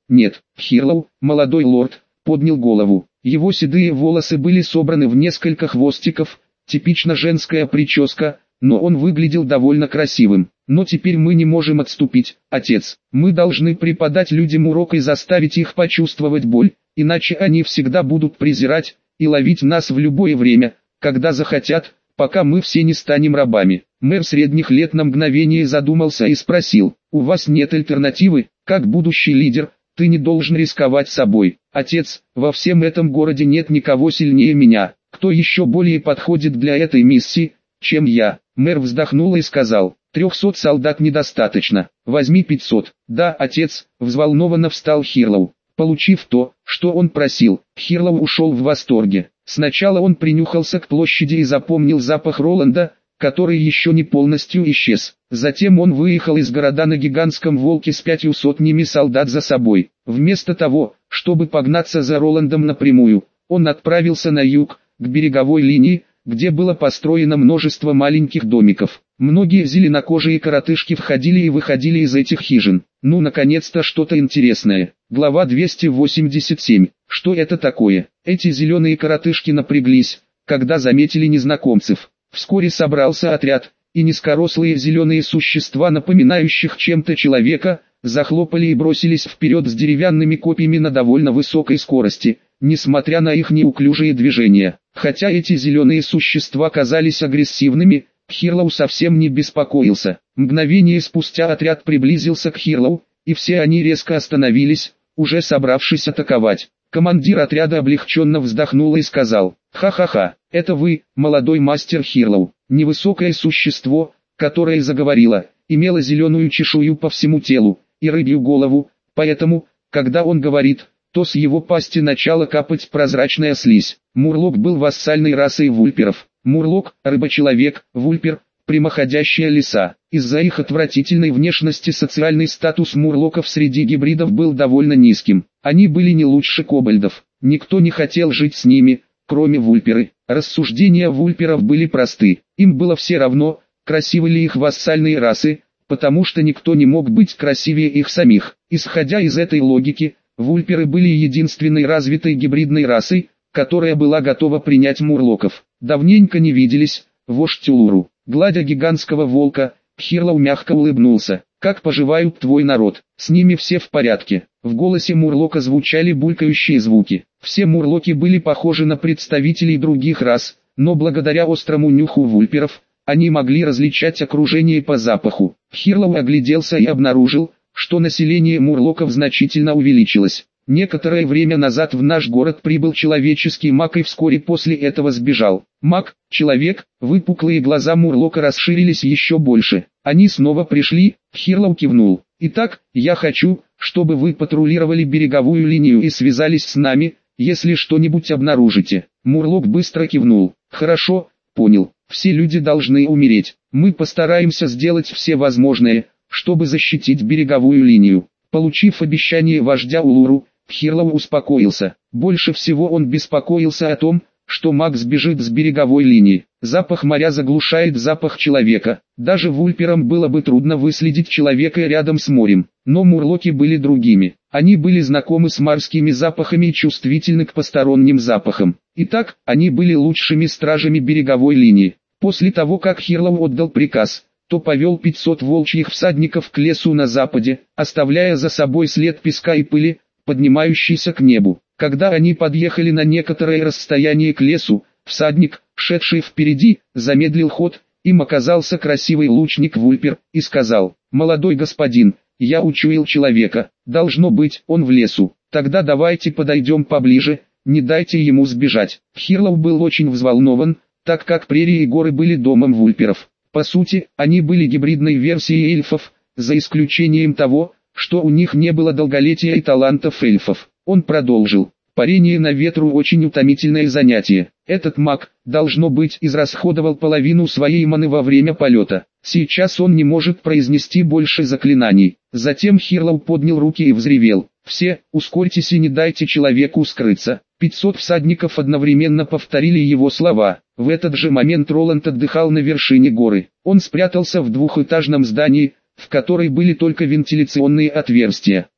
[SPEAKER 1] Нет, Хирлоу, молодой лорд, поднял голову. Его седые волосы были собраны в несколько хвостиков, типично женская прическа, но он выглядел довольно красивым. Но теперь мы не можем отступить, отец. Мы должны преподать людям урок и заставить их почувствовать боль, иначе они всегда будут презирать и ловить нас в любое время, когда захотят, пока мы все не станем рабами. Мэр средних лет на мгновение задумался и спросил: у вас нет альтернативы? Как будущий лидер, ты не должен рисковать собой. Отец, во всем этом городе нет никого сильнее меня. Кто еще более подходит для этой миссии, чем я? Мэр вздохнул и сказал: трехсот солдат недостаточно, возьми пятьсот. Да, отец, взволнованно встал Хирлоу. Получив то, что он просил, Хирлоу ушел в восторге. Сначала он принюхался к площади и запомнил запах Роланда, который еще не полностью исчез. Затем он выехал из города на гигантском волке с пятью сотнями солдат за собой. Вместо того, чтобы погнаться за Роландом напрямую, он отправился на юг, к береговой линии, где было построено множество маленьких домиков. Многие зеленокожие коротышки входили и выходили из этих хижин. Ну, наконец-то что-то интересное. Глава двести восемьдесят семь. Что это такое? Эти зеленые коротышки напряглись, когда заметили незнакомцев. Вскоре собрался отряд, и низкорослые зеленые существа, напоминающих чем-то человека, захлопали и бросились вперед с деревянными копьями на довольно высокой скорости, несмотря на их неуклюжие движения. Хотя эти зеленые существа казались агрессивными, Хирлоу совсем не беспокоился. Мгновение спустя отряд приблизился к Хирлоу, и все они резко остановились, уже собравшись атаковать. Командир отряда облегченно вздохнул и сказал: «Ха-ха-ха, это вы, молодой мастер Хирлоу». Невысокое существо, которое заговорило, имело зеленую чешую по всему телу и рыбью голову, поэтому, когда он говорит, то с его пасти начала капать прозрачная слизь. Мурлок был вассальной расой вульперов. Мурлок, рыба-человек, вульпер, прямоходящая лиса. Из-за их отвратительной внешности социальный статус мурлоков среди гибридов был довольно низким. Они были не лучше кобальдов. Никто не хотел жить с ними, кроме вульперы. Рассуждения вульперов были просты. Им было все равно, красивы ли их вассальные расы, потому что никто не мог быть красивее их самих. Исходя из этой логики, вульперы были единственной развитой гибридной расой, которая была готова принять мурлоков. Давненько не виделись, вождь Улуру. Гладя гигантского волка, Хирлоу мягко улыбнулся. «Как поживают твой народ? С ними все в порядке». В голосе мурлока звучали булькающие звуки. Все мурлоки были похожи на представителей других рас, но благодаря острому нюху вульперов, они могли различать окружение по запаху. Хирлоу огляделся и обнаружил, что население мурлоков значительно увеличилось. Некоторое время назад в наш город прибыл человеческий маг и вскоре после этого сбежал. Маг, человек, выпуклые глаза мурлока расширились еще больше. Они снова пришли, Хирлоу кивнул. «Итак, я хочу, чтобы вы патрулировали береговую линию и связались с нами, если что-нибудь обнаружите». Мурлок быстро кивнул. «Хорошо, понял. Все люди должны умереть. Мы постараемся сделать все возможное, чтобы защитить береговую линию». Получив обещание вождя Улуру, Хирлоу успокоился. Больше всего он беспокоился о том, что маг сбежит с береговой линии. Запах моря заглушает запах человека. Даже вульперам было бы трудно выследить человека рядом с морем. Но мурлоки были другими. Они были знакомы с морскими запахами и чувствительны к посторонним запахам. Итак, они были лучшими стражами береговой линии. После того, как Хирлоу отдал приказ, то повел пятьсот волчьих всадников к лесу на западе, оставляя за собой след песка и пыли, поднимающийся к небу. Когда они подъехали на некоторое расстояние к лесу, всадник, шедший впереди, замедлил ход, им оказался красивый лучник вульпер, и сказал: «Молодой господин, я учуял человека, должно быть, он в лесу, тогда давайте подойдем поближе, не дайте ему сбежать». Хирлоу был очень взволнован, так как прерии и горы были домом вульперов. По сути, они были гибридной версией эльфов, за исключением того, что у них не было долголетия и талантов эльфов. Он продолжил: «Парение на ветру очень утомительное занятие. Этот маг, должно быть, израсходовал половину своей маны во время полета. Сейчас он не может произнести больше заклинаний». Затем Хирлоу поднял руки и взревел: «Все, ускорьтесь и не дайте человеку скрыться». Пятьсот всадников одновременно повторили его слова. В этот же момент Роланд отдыхал на вершине горы. Он спрятался в двухэтажном здании, в которой были только вентиляционные отверстия.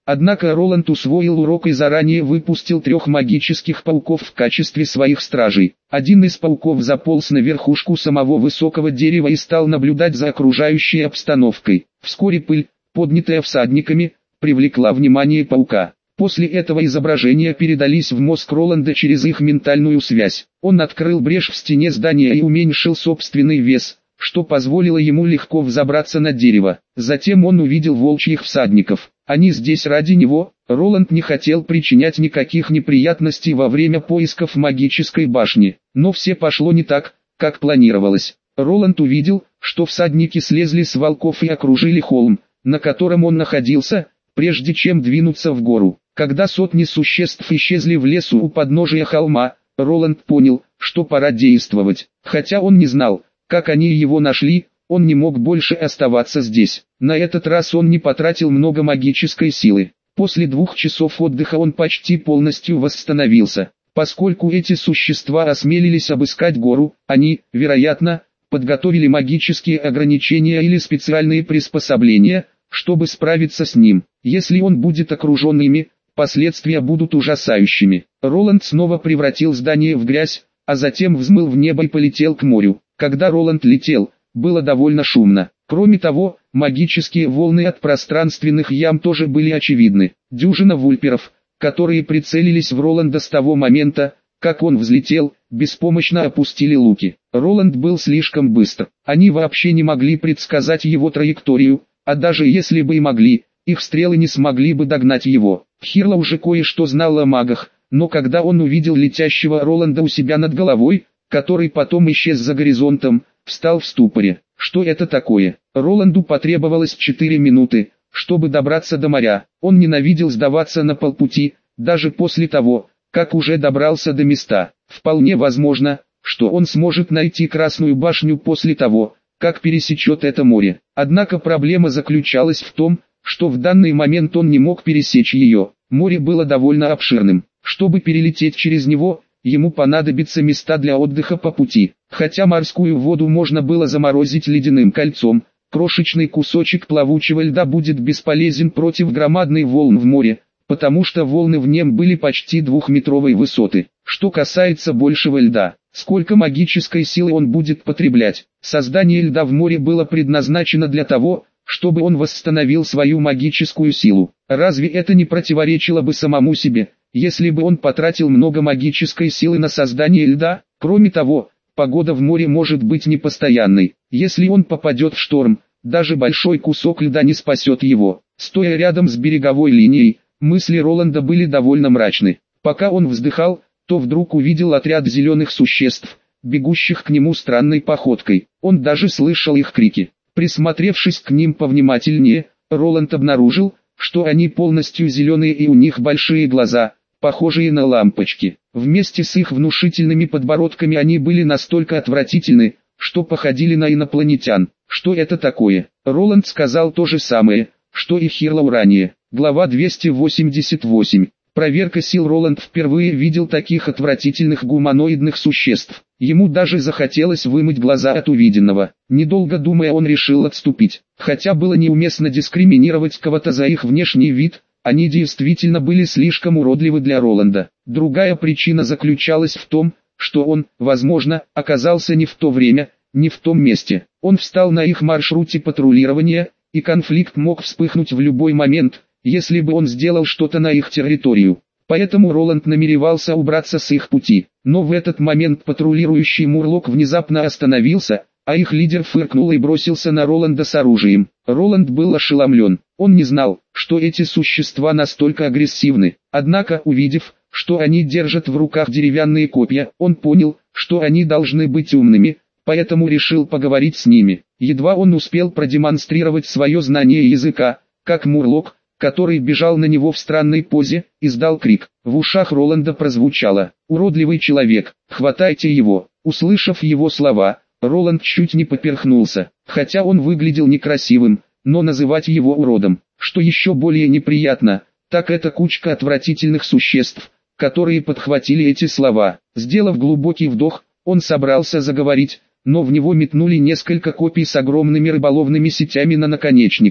[SPEAKER 1] Однако Роланд усвоил урок и заранее выпустил трех магических пауков в качестве своих стражей. Один из пауков заполз на верхушку самого высокого дерева и стал наблюдать за окружающей обстановкой. Вскоре пыль, поднятая всадниками, привлекла внимание паука. После этого изображения передались в мозг Роланда через их ментальную связь. Он открыл брешь в стене здания и уменьшил собственный вес, что позволило ему легко взобраться на дерево. Затем он увидел волчьих всадников. Они здесь ради него. Роланд не хотел причинять никаких неприятностей во время поисков магической башни. Но все пошло не так, как планировалось. Роланд увидел, что всадники слезли с волков и окружили холм, на котором он находился, прежде чем двинуться в гору. Когда сотни существ исчезли в лесу у подножия холма, Роланд понял, что пора действовать. Хотя он не знал, как они его нашли, он не мог больше оставаться здесь. На этот раз он не потратил много магической силы. После двух часов отдыха он почти полностью восстановился. Поскольку эти существа осмелились обыскать гору, они, вероятно, подготовили магические ограничения или специальные приспособления, чтобы справиться с ним. Если он будет окружен ими, последствия будут ужасающими. Роланд снова превратил здание в грязь, а затем взмыл в небо и полетел к морю. Когда Роланд летел, было довольно шумно. Кроме того, магические волны от пространственных ям тоже были очевидны. Дюжина вульперов, которые прицелились в Роланда с того момента, как он взлетел, беспомощно опустили луки. Роланд был слишком быстр. Они вообще не могли предсказать его траекторию, а даже если бы и могли, их стрелы не смогли бы догнать его. Хирло уже кое-что знал о магах, но когда он увидел летящего Роланда у себя над головой, который потом исчез за горизонтом, встал в ступоре. Что это такое? Роланду потребовалось четыре минуты, чтобы добраться до моря. Он ненавидел сдаваться на полпути, даже после того, как уже добрался до места. Вполне возможно, что он сможет найти Красную башню после того, как пересечет это море. Однако проблема заключалась в том, что в данный момент он не мог пересечь ее. Море было довольно обширным. Чтобы перелететь через него, ему понадобятся места для отдыха по пути. Хотя морскую воду можно было заморозить ледяным кольцом, крошечный кусочек плавучего льда будет бесполезен против громадных волн в море, потому что волны в нем были почти двухметровой высоты. Что касается большего льда, сколько магической силы он будет потреблять? Создание льда в море было предназначено для того, чтобы он восстановил свою магическую силу. Разве это не противоречило бы самому себе, если бы он потратил много магической силы на создание льда? Кроме того, погода в море может быть непостоянной. Если он попадет в шторм, даже большой кусок льда не спасет его. Стоя рядом с береговой линией, мысли Роланда были довольно мрачны. Пока он вздыхал, то вдруг увидел отряд зеленых существ, бегущих к нему странной походкой. Он даже слышал их крики. Присмотревшись к ним повнимательнее, Роланд обнаружил, что они полностью зеленые и у них большие глаза, похожие на лампочки. Вместе с их внушительными подбородками они были настолько отвратительны, что походили на инопланетян. Что это такое? Роланд сказал то же самое, что и Хирлоу ранее. Глава двести восемьдесят восемь. Проверка сил. Роланд впервые видел таких отвратительных гуманоидных существ. Ему даже захотелось вымыть глаза от увиденного. Недолго думая, он решил отступить. Хотя было неуместно дискриминировать кого-то за их внешний вид, они действительно были слишком уродливы для Роланда. Другая причина заключалась в том, что он, возможно, оказался не в то время, не в том месте. Он встал на их маршруте патрулирования, и конфликт мог вспыхнуть в любой момент, если бы он сделал что-то на их территорию. Поэтому Роланд намеревался убраться с их пути. Но в этот момент патрулирующий Мурлок внезапно остановился, а их лидер фыркнул и бросился на Роланда с оружием. Роланд был ошеломлен. Он не знал, что эти существа настолько агрессивны. Однако, увидев, что они держат в руках деревянные копья, он понял, что они должны быть умными, поэтому решил поговорить с ними. Едва он успел продемонстрировать свое знание языка, как Мурлок, который бежал на него в странной позе, издал крик. В ушах Роланда прозвучало: «Уродливый человек, хватайте его!» Услышав его слова, Роланд чуть не поперхнулся. Хотя он выглядел некрасивым, но называть его уродом, что еще более неприятно, так это кучка отвратительных существ, которые подхватили эти слова. Сделав глубокий вдох, он собрался заговорить, но в него метнули несколько копий с огромными рыболовными сетями на наконечниках.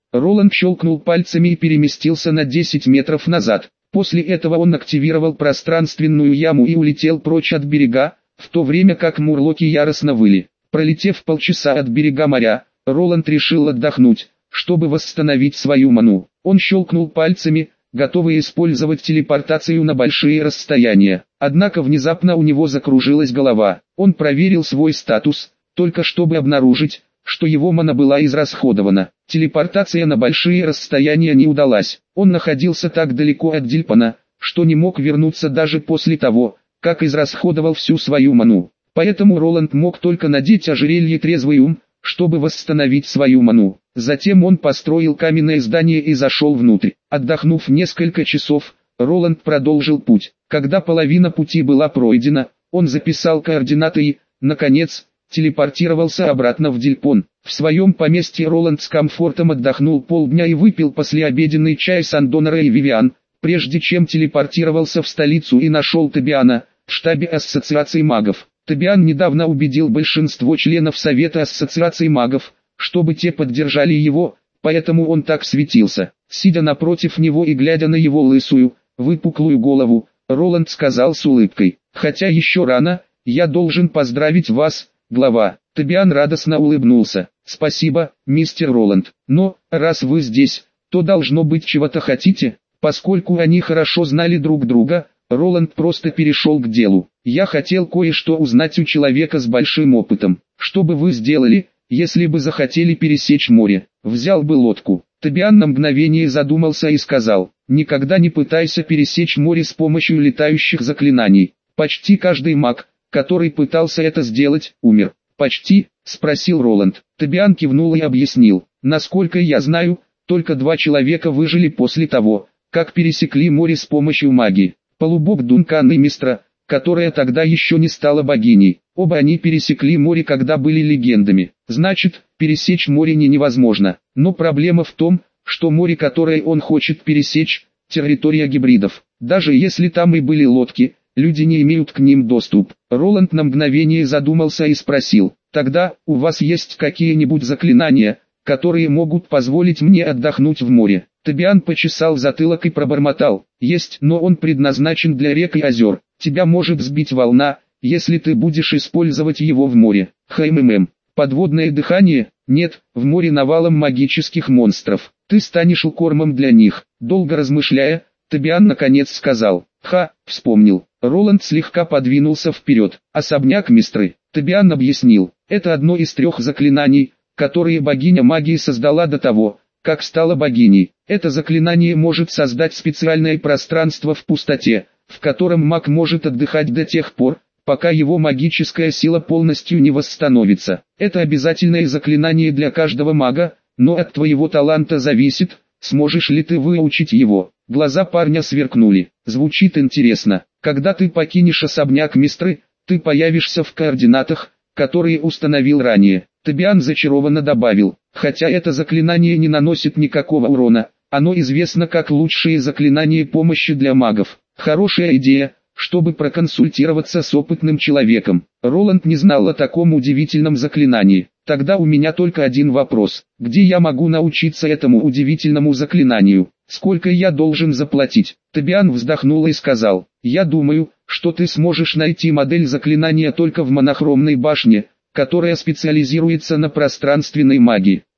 [SPEAKER 1] Роланд щелкнул пальцами и переместился на десять метров назад. После этого он активировал пространственную яму и улетел прочь от берега, в то время как мурлоки яростно выли. Пролетев полчаса от берега моря, Роланд решил отдохнуть, чтобы восстановить свою ману. Он щелкнул пальцами, готовый использовать телепортацию на большие расстояния. Однако внезапно у него закружилась голова. Он проверил свой статус, только чтобы обнаружить, что его мана была израсходована. Телепортация на большие расстояния не удалась. Он находился так далеко от Дильпана, что не мог вернуться даже после того, как израсходовал всю свою ману. Поэтому Роланд мог только надеть ожерелье «Трезвый ум», чтобы восстановить свою ману. Затем он построил каменное здание и зашел внутрь. Отдохнув несколько часов, Роланд продолжил путь. Когда половина пути была пройдена, он записал координаты и, наконец, телепортировался обратно в Дильпон. В своем поместье Роланд с комфортом отдохнул полдня и выпил послеобеденный чай с Андонера и Вивиан, прежде чем телепортировался в столицу и нашел Тобиана, в штабе Ассоциации магов. Тобиан недавно убедил большинство членов Совета Ассоциации магов, чтобы те поддержали его, поэтому он так светился. Сидя напротив него и глядя на его лысую, выпуклую голову, Роланд сказал с улыбкой: «Хотя еще рано, я должен поздравить вас, глава». Тобиан радостно улыбнулся. «Спасибо, мистер Роланд. Но, раз вы здесь, то должно быть чего-то хотите». Поскольку они хорошо знали друг друга, Роланд просто перешел к делу. «Я хотел кое-что узнать у человека с большим опытом. Что бы вы сделали, если бы захотели пересечь море? Взял бы лодку». Тобиан на мгновение задумался и сказал: «Никогда не пытайся пересечь море с помощью летающих заклинаний. Почти каждый маг, который пытался это сделать, умер». «Почти?» – спросил Роланд. Тобиан кивнул и объяснил: «Насколько я знаю, только два человека выжили после того, как пересекли море с помощью магии. Полубог Дункан и Мистра, которая тогда еще не стала богиней. Оба они пересекли море, когда были легендами. Значит, пересечь море не невозможно. Но проблема в том, что море, которое он хочет пересечь, территория гибридов. Даже если там и были лодки, люди не имеют к ним доступ». Роланд на мгновение задумался и спросил: «Тогда, у вас есть какие-нибудь заклинания, которые могут позволить мне отдохнуть в море?» Тобиан почесал затылок и пробормотал: «Есть, но он предназначен для рек и озер. Тебя может сбить волна, если ты будешь использовать его в море». «Хмм. Подводное дыхание? Нет, в море навалом магических монстров. Ты станешь кормом для них». Долго размышляя, Тобиан наконец сказал: «Ха, вспомнил». Роланд слегка подвинулся вперед. «Особняк Мистры». Тобиан объяснил: «Это одно из трех заклинаний, которые богиня магии создала до того, как стала богиней. Это заклинание может создать специальное пространство в пустоте, в котором маг может отдыхать до тех пор, пока его магическая сила полностью не восстановится. Это обязательное заклинание для каждого мага, но от твоего таланта зависит, сможешь ли ты выучить его». Глаза парня сверкнули. «Звучит интересно. Когда ты покинешь особняк Мистры, ты появишься в координатах, которые установил ранее». Тобиан зачарованно добавил: «Хотя это заклинание не наносит никакого урона, оно известно как лучшее заклинание помощи для магов». Хорошая идея, чтобы проконсультироваться с опытным человеком. Роланд не знал о таком удивительном заклинании. «Тогда у меня только один вопрос. Где я могу научиться этому удивительному заклинанию? Сколько я должен заплатить?» Тобиан вздохнул и сказал: «Я думаю, что ты сможешь найти модель заклинания только в монохромной башне, которая специализируется на пространственной магии.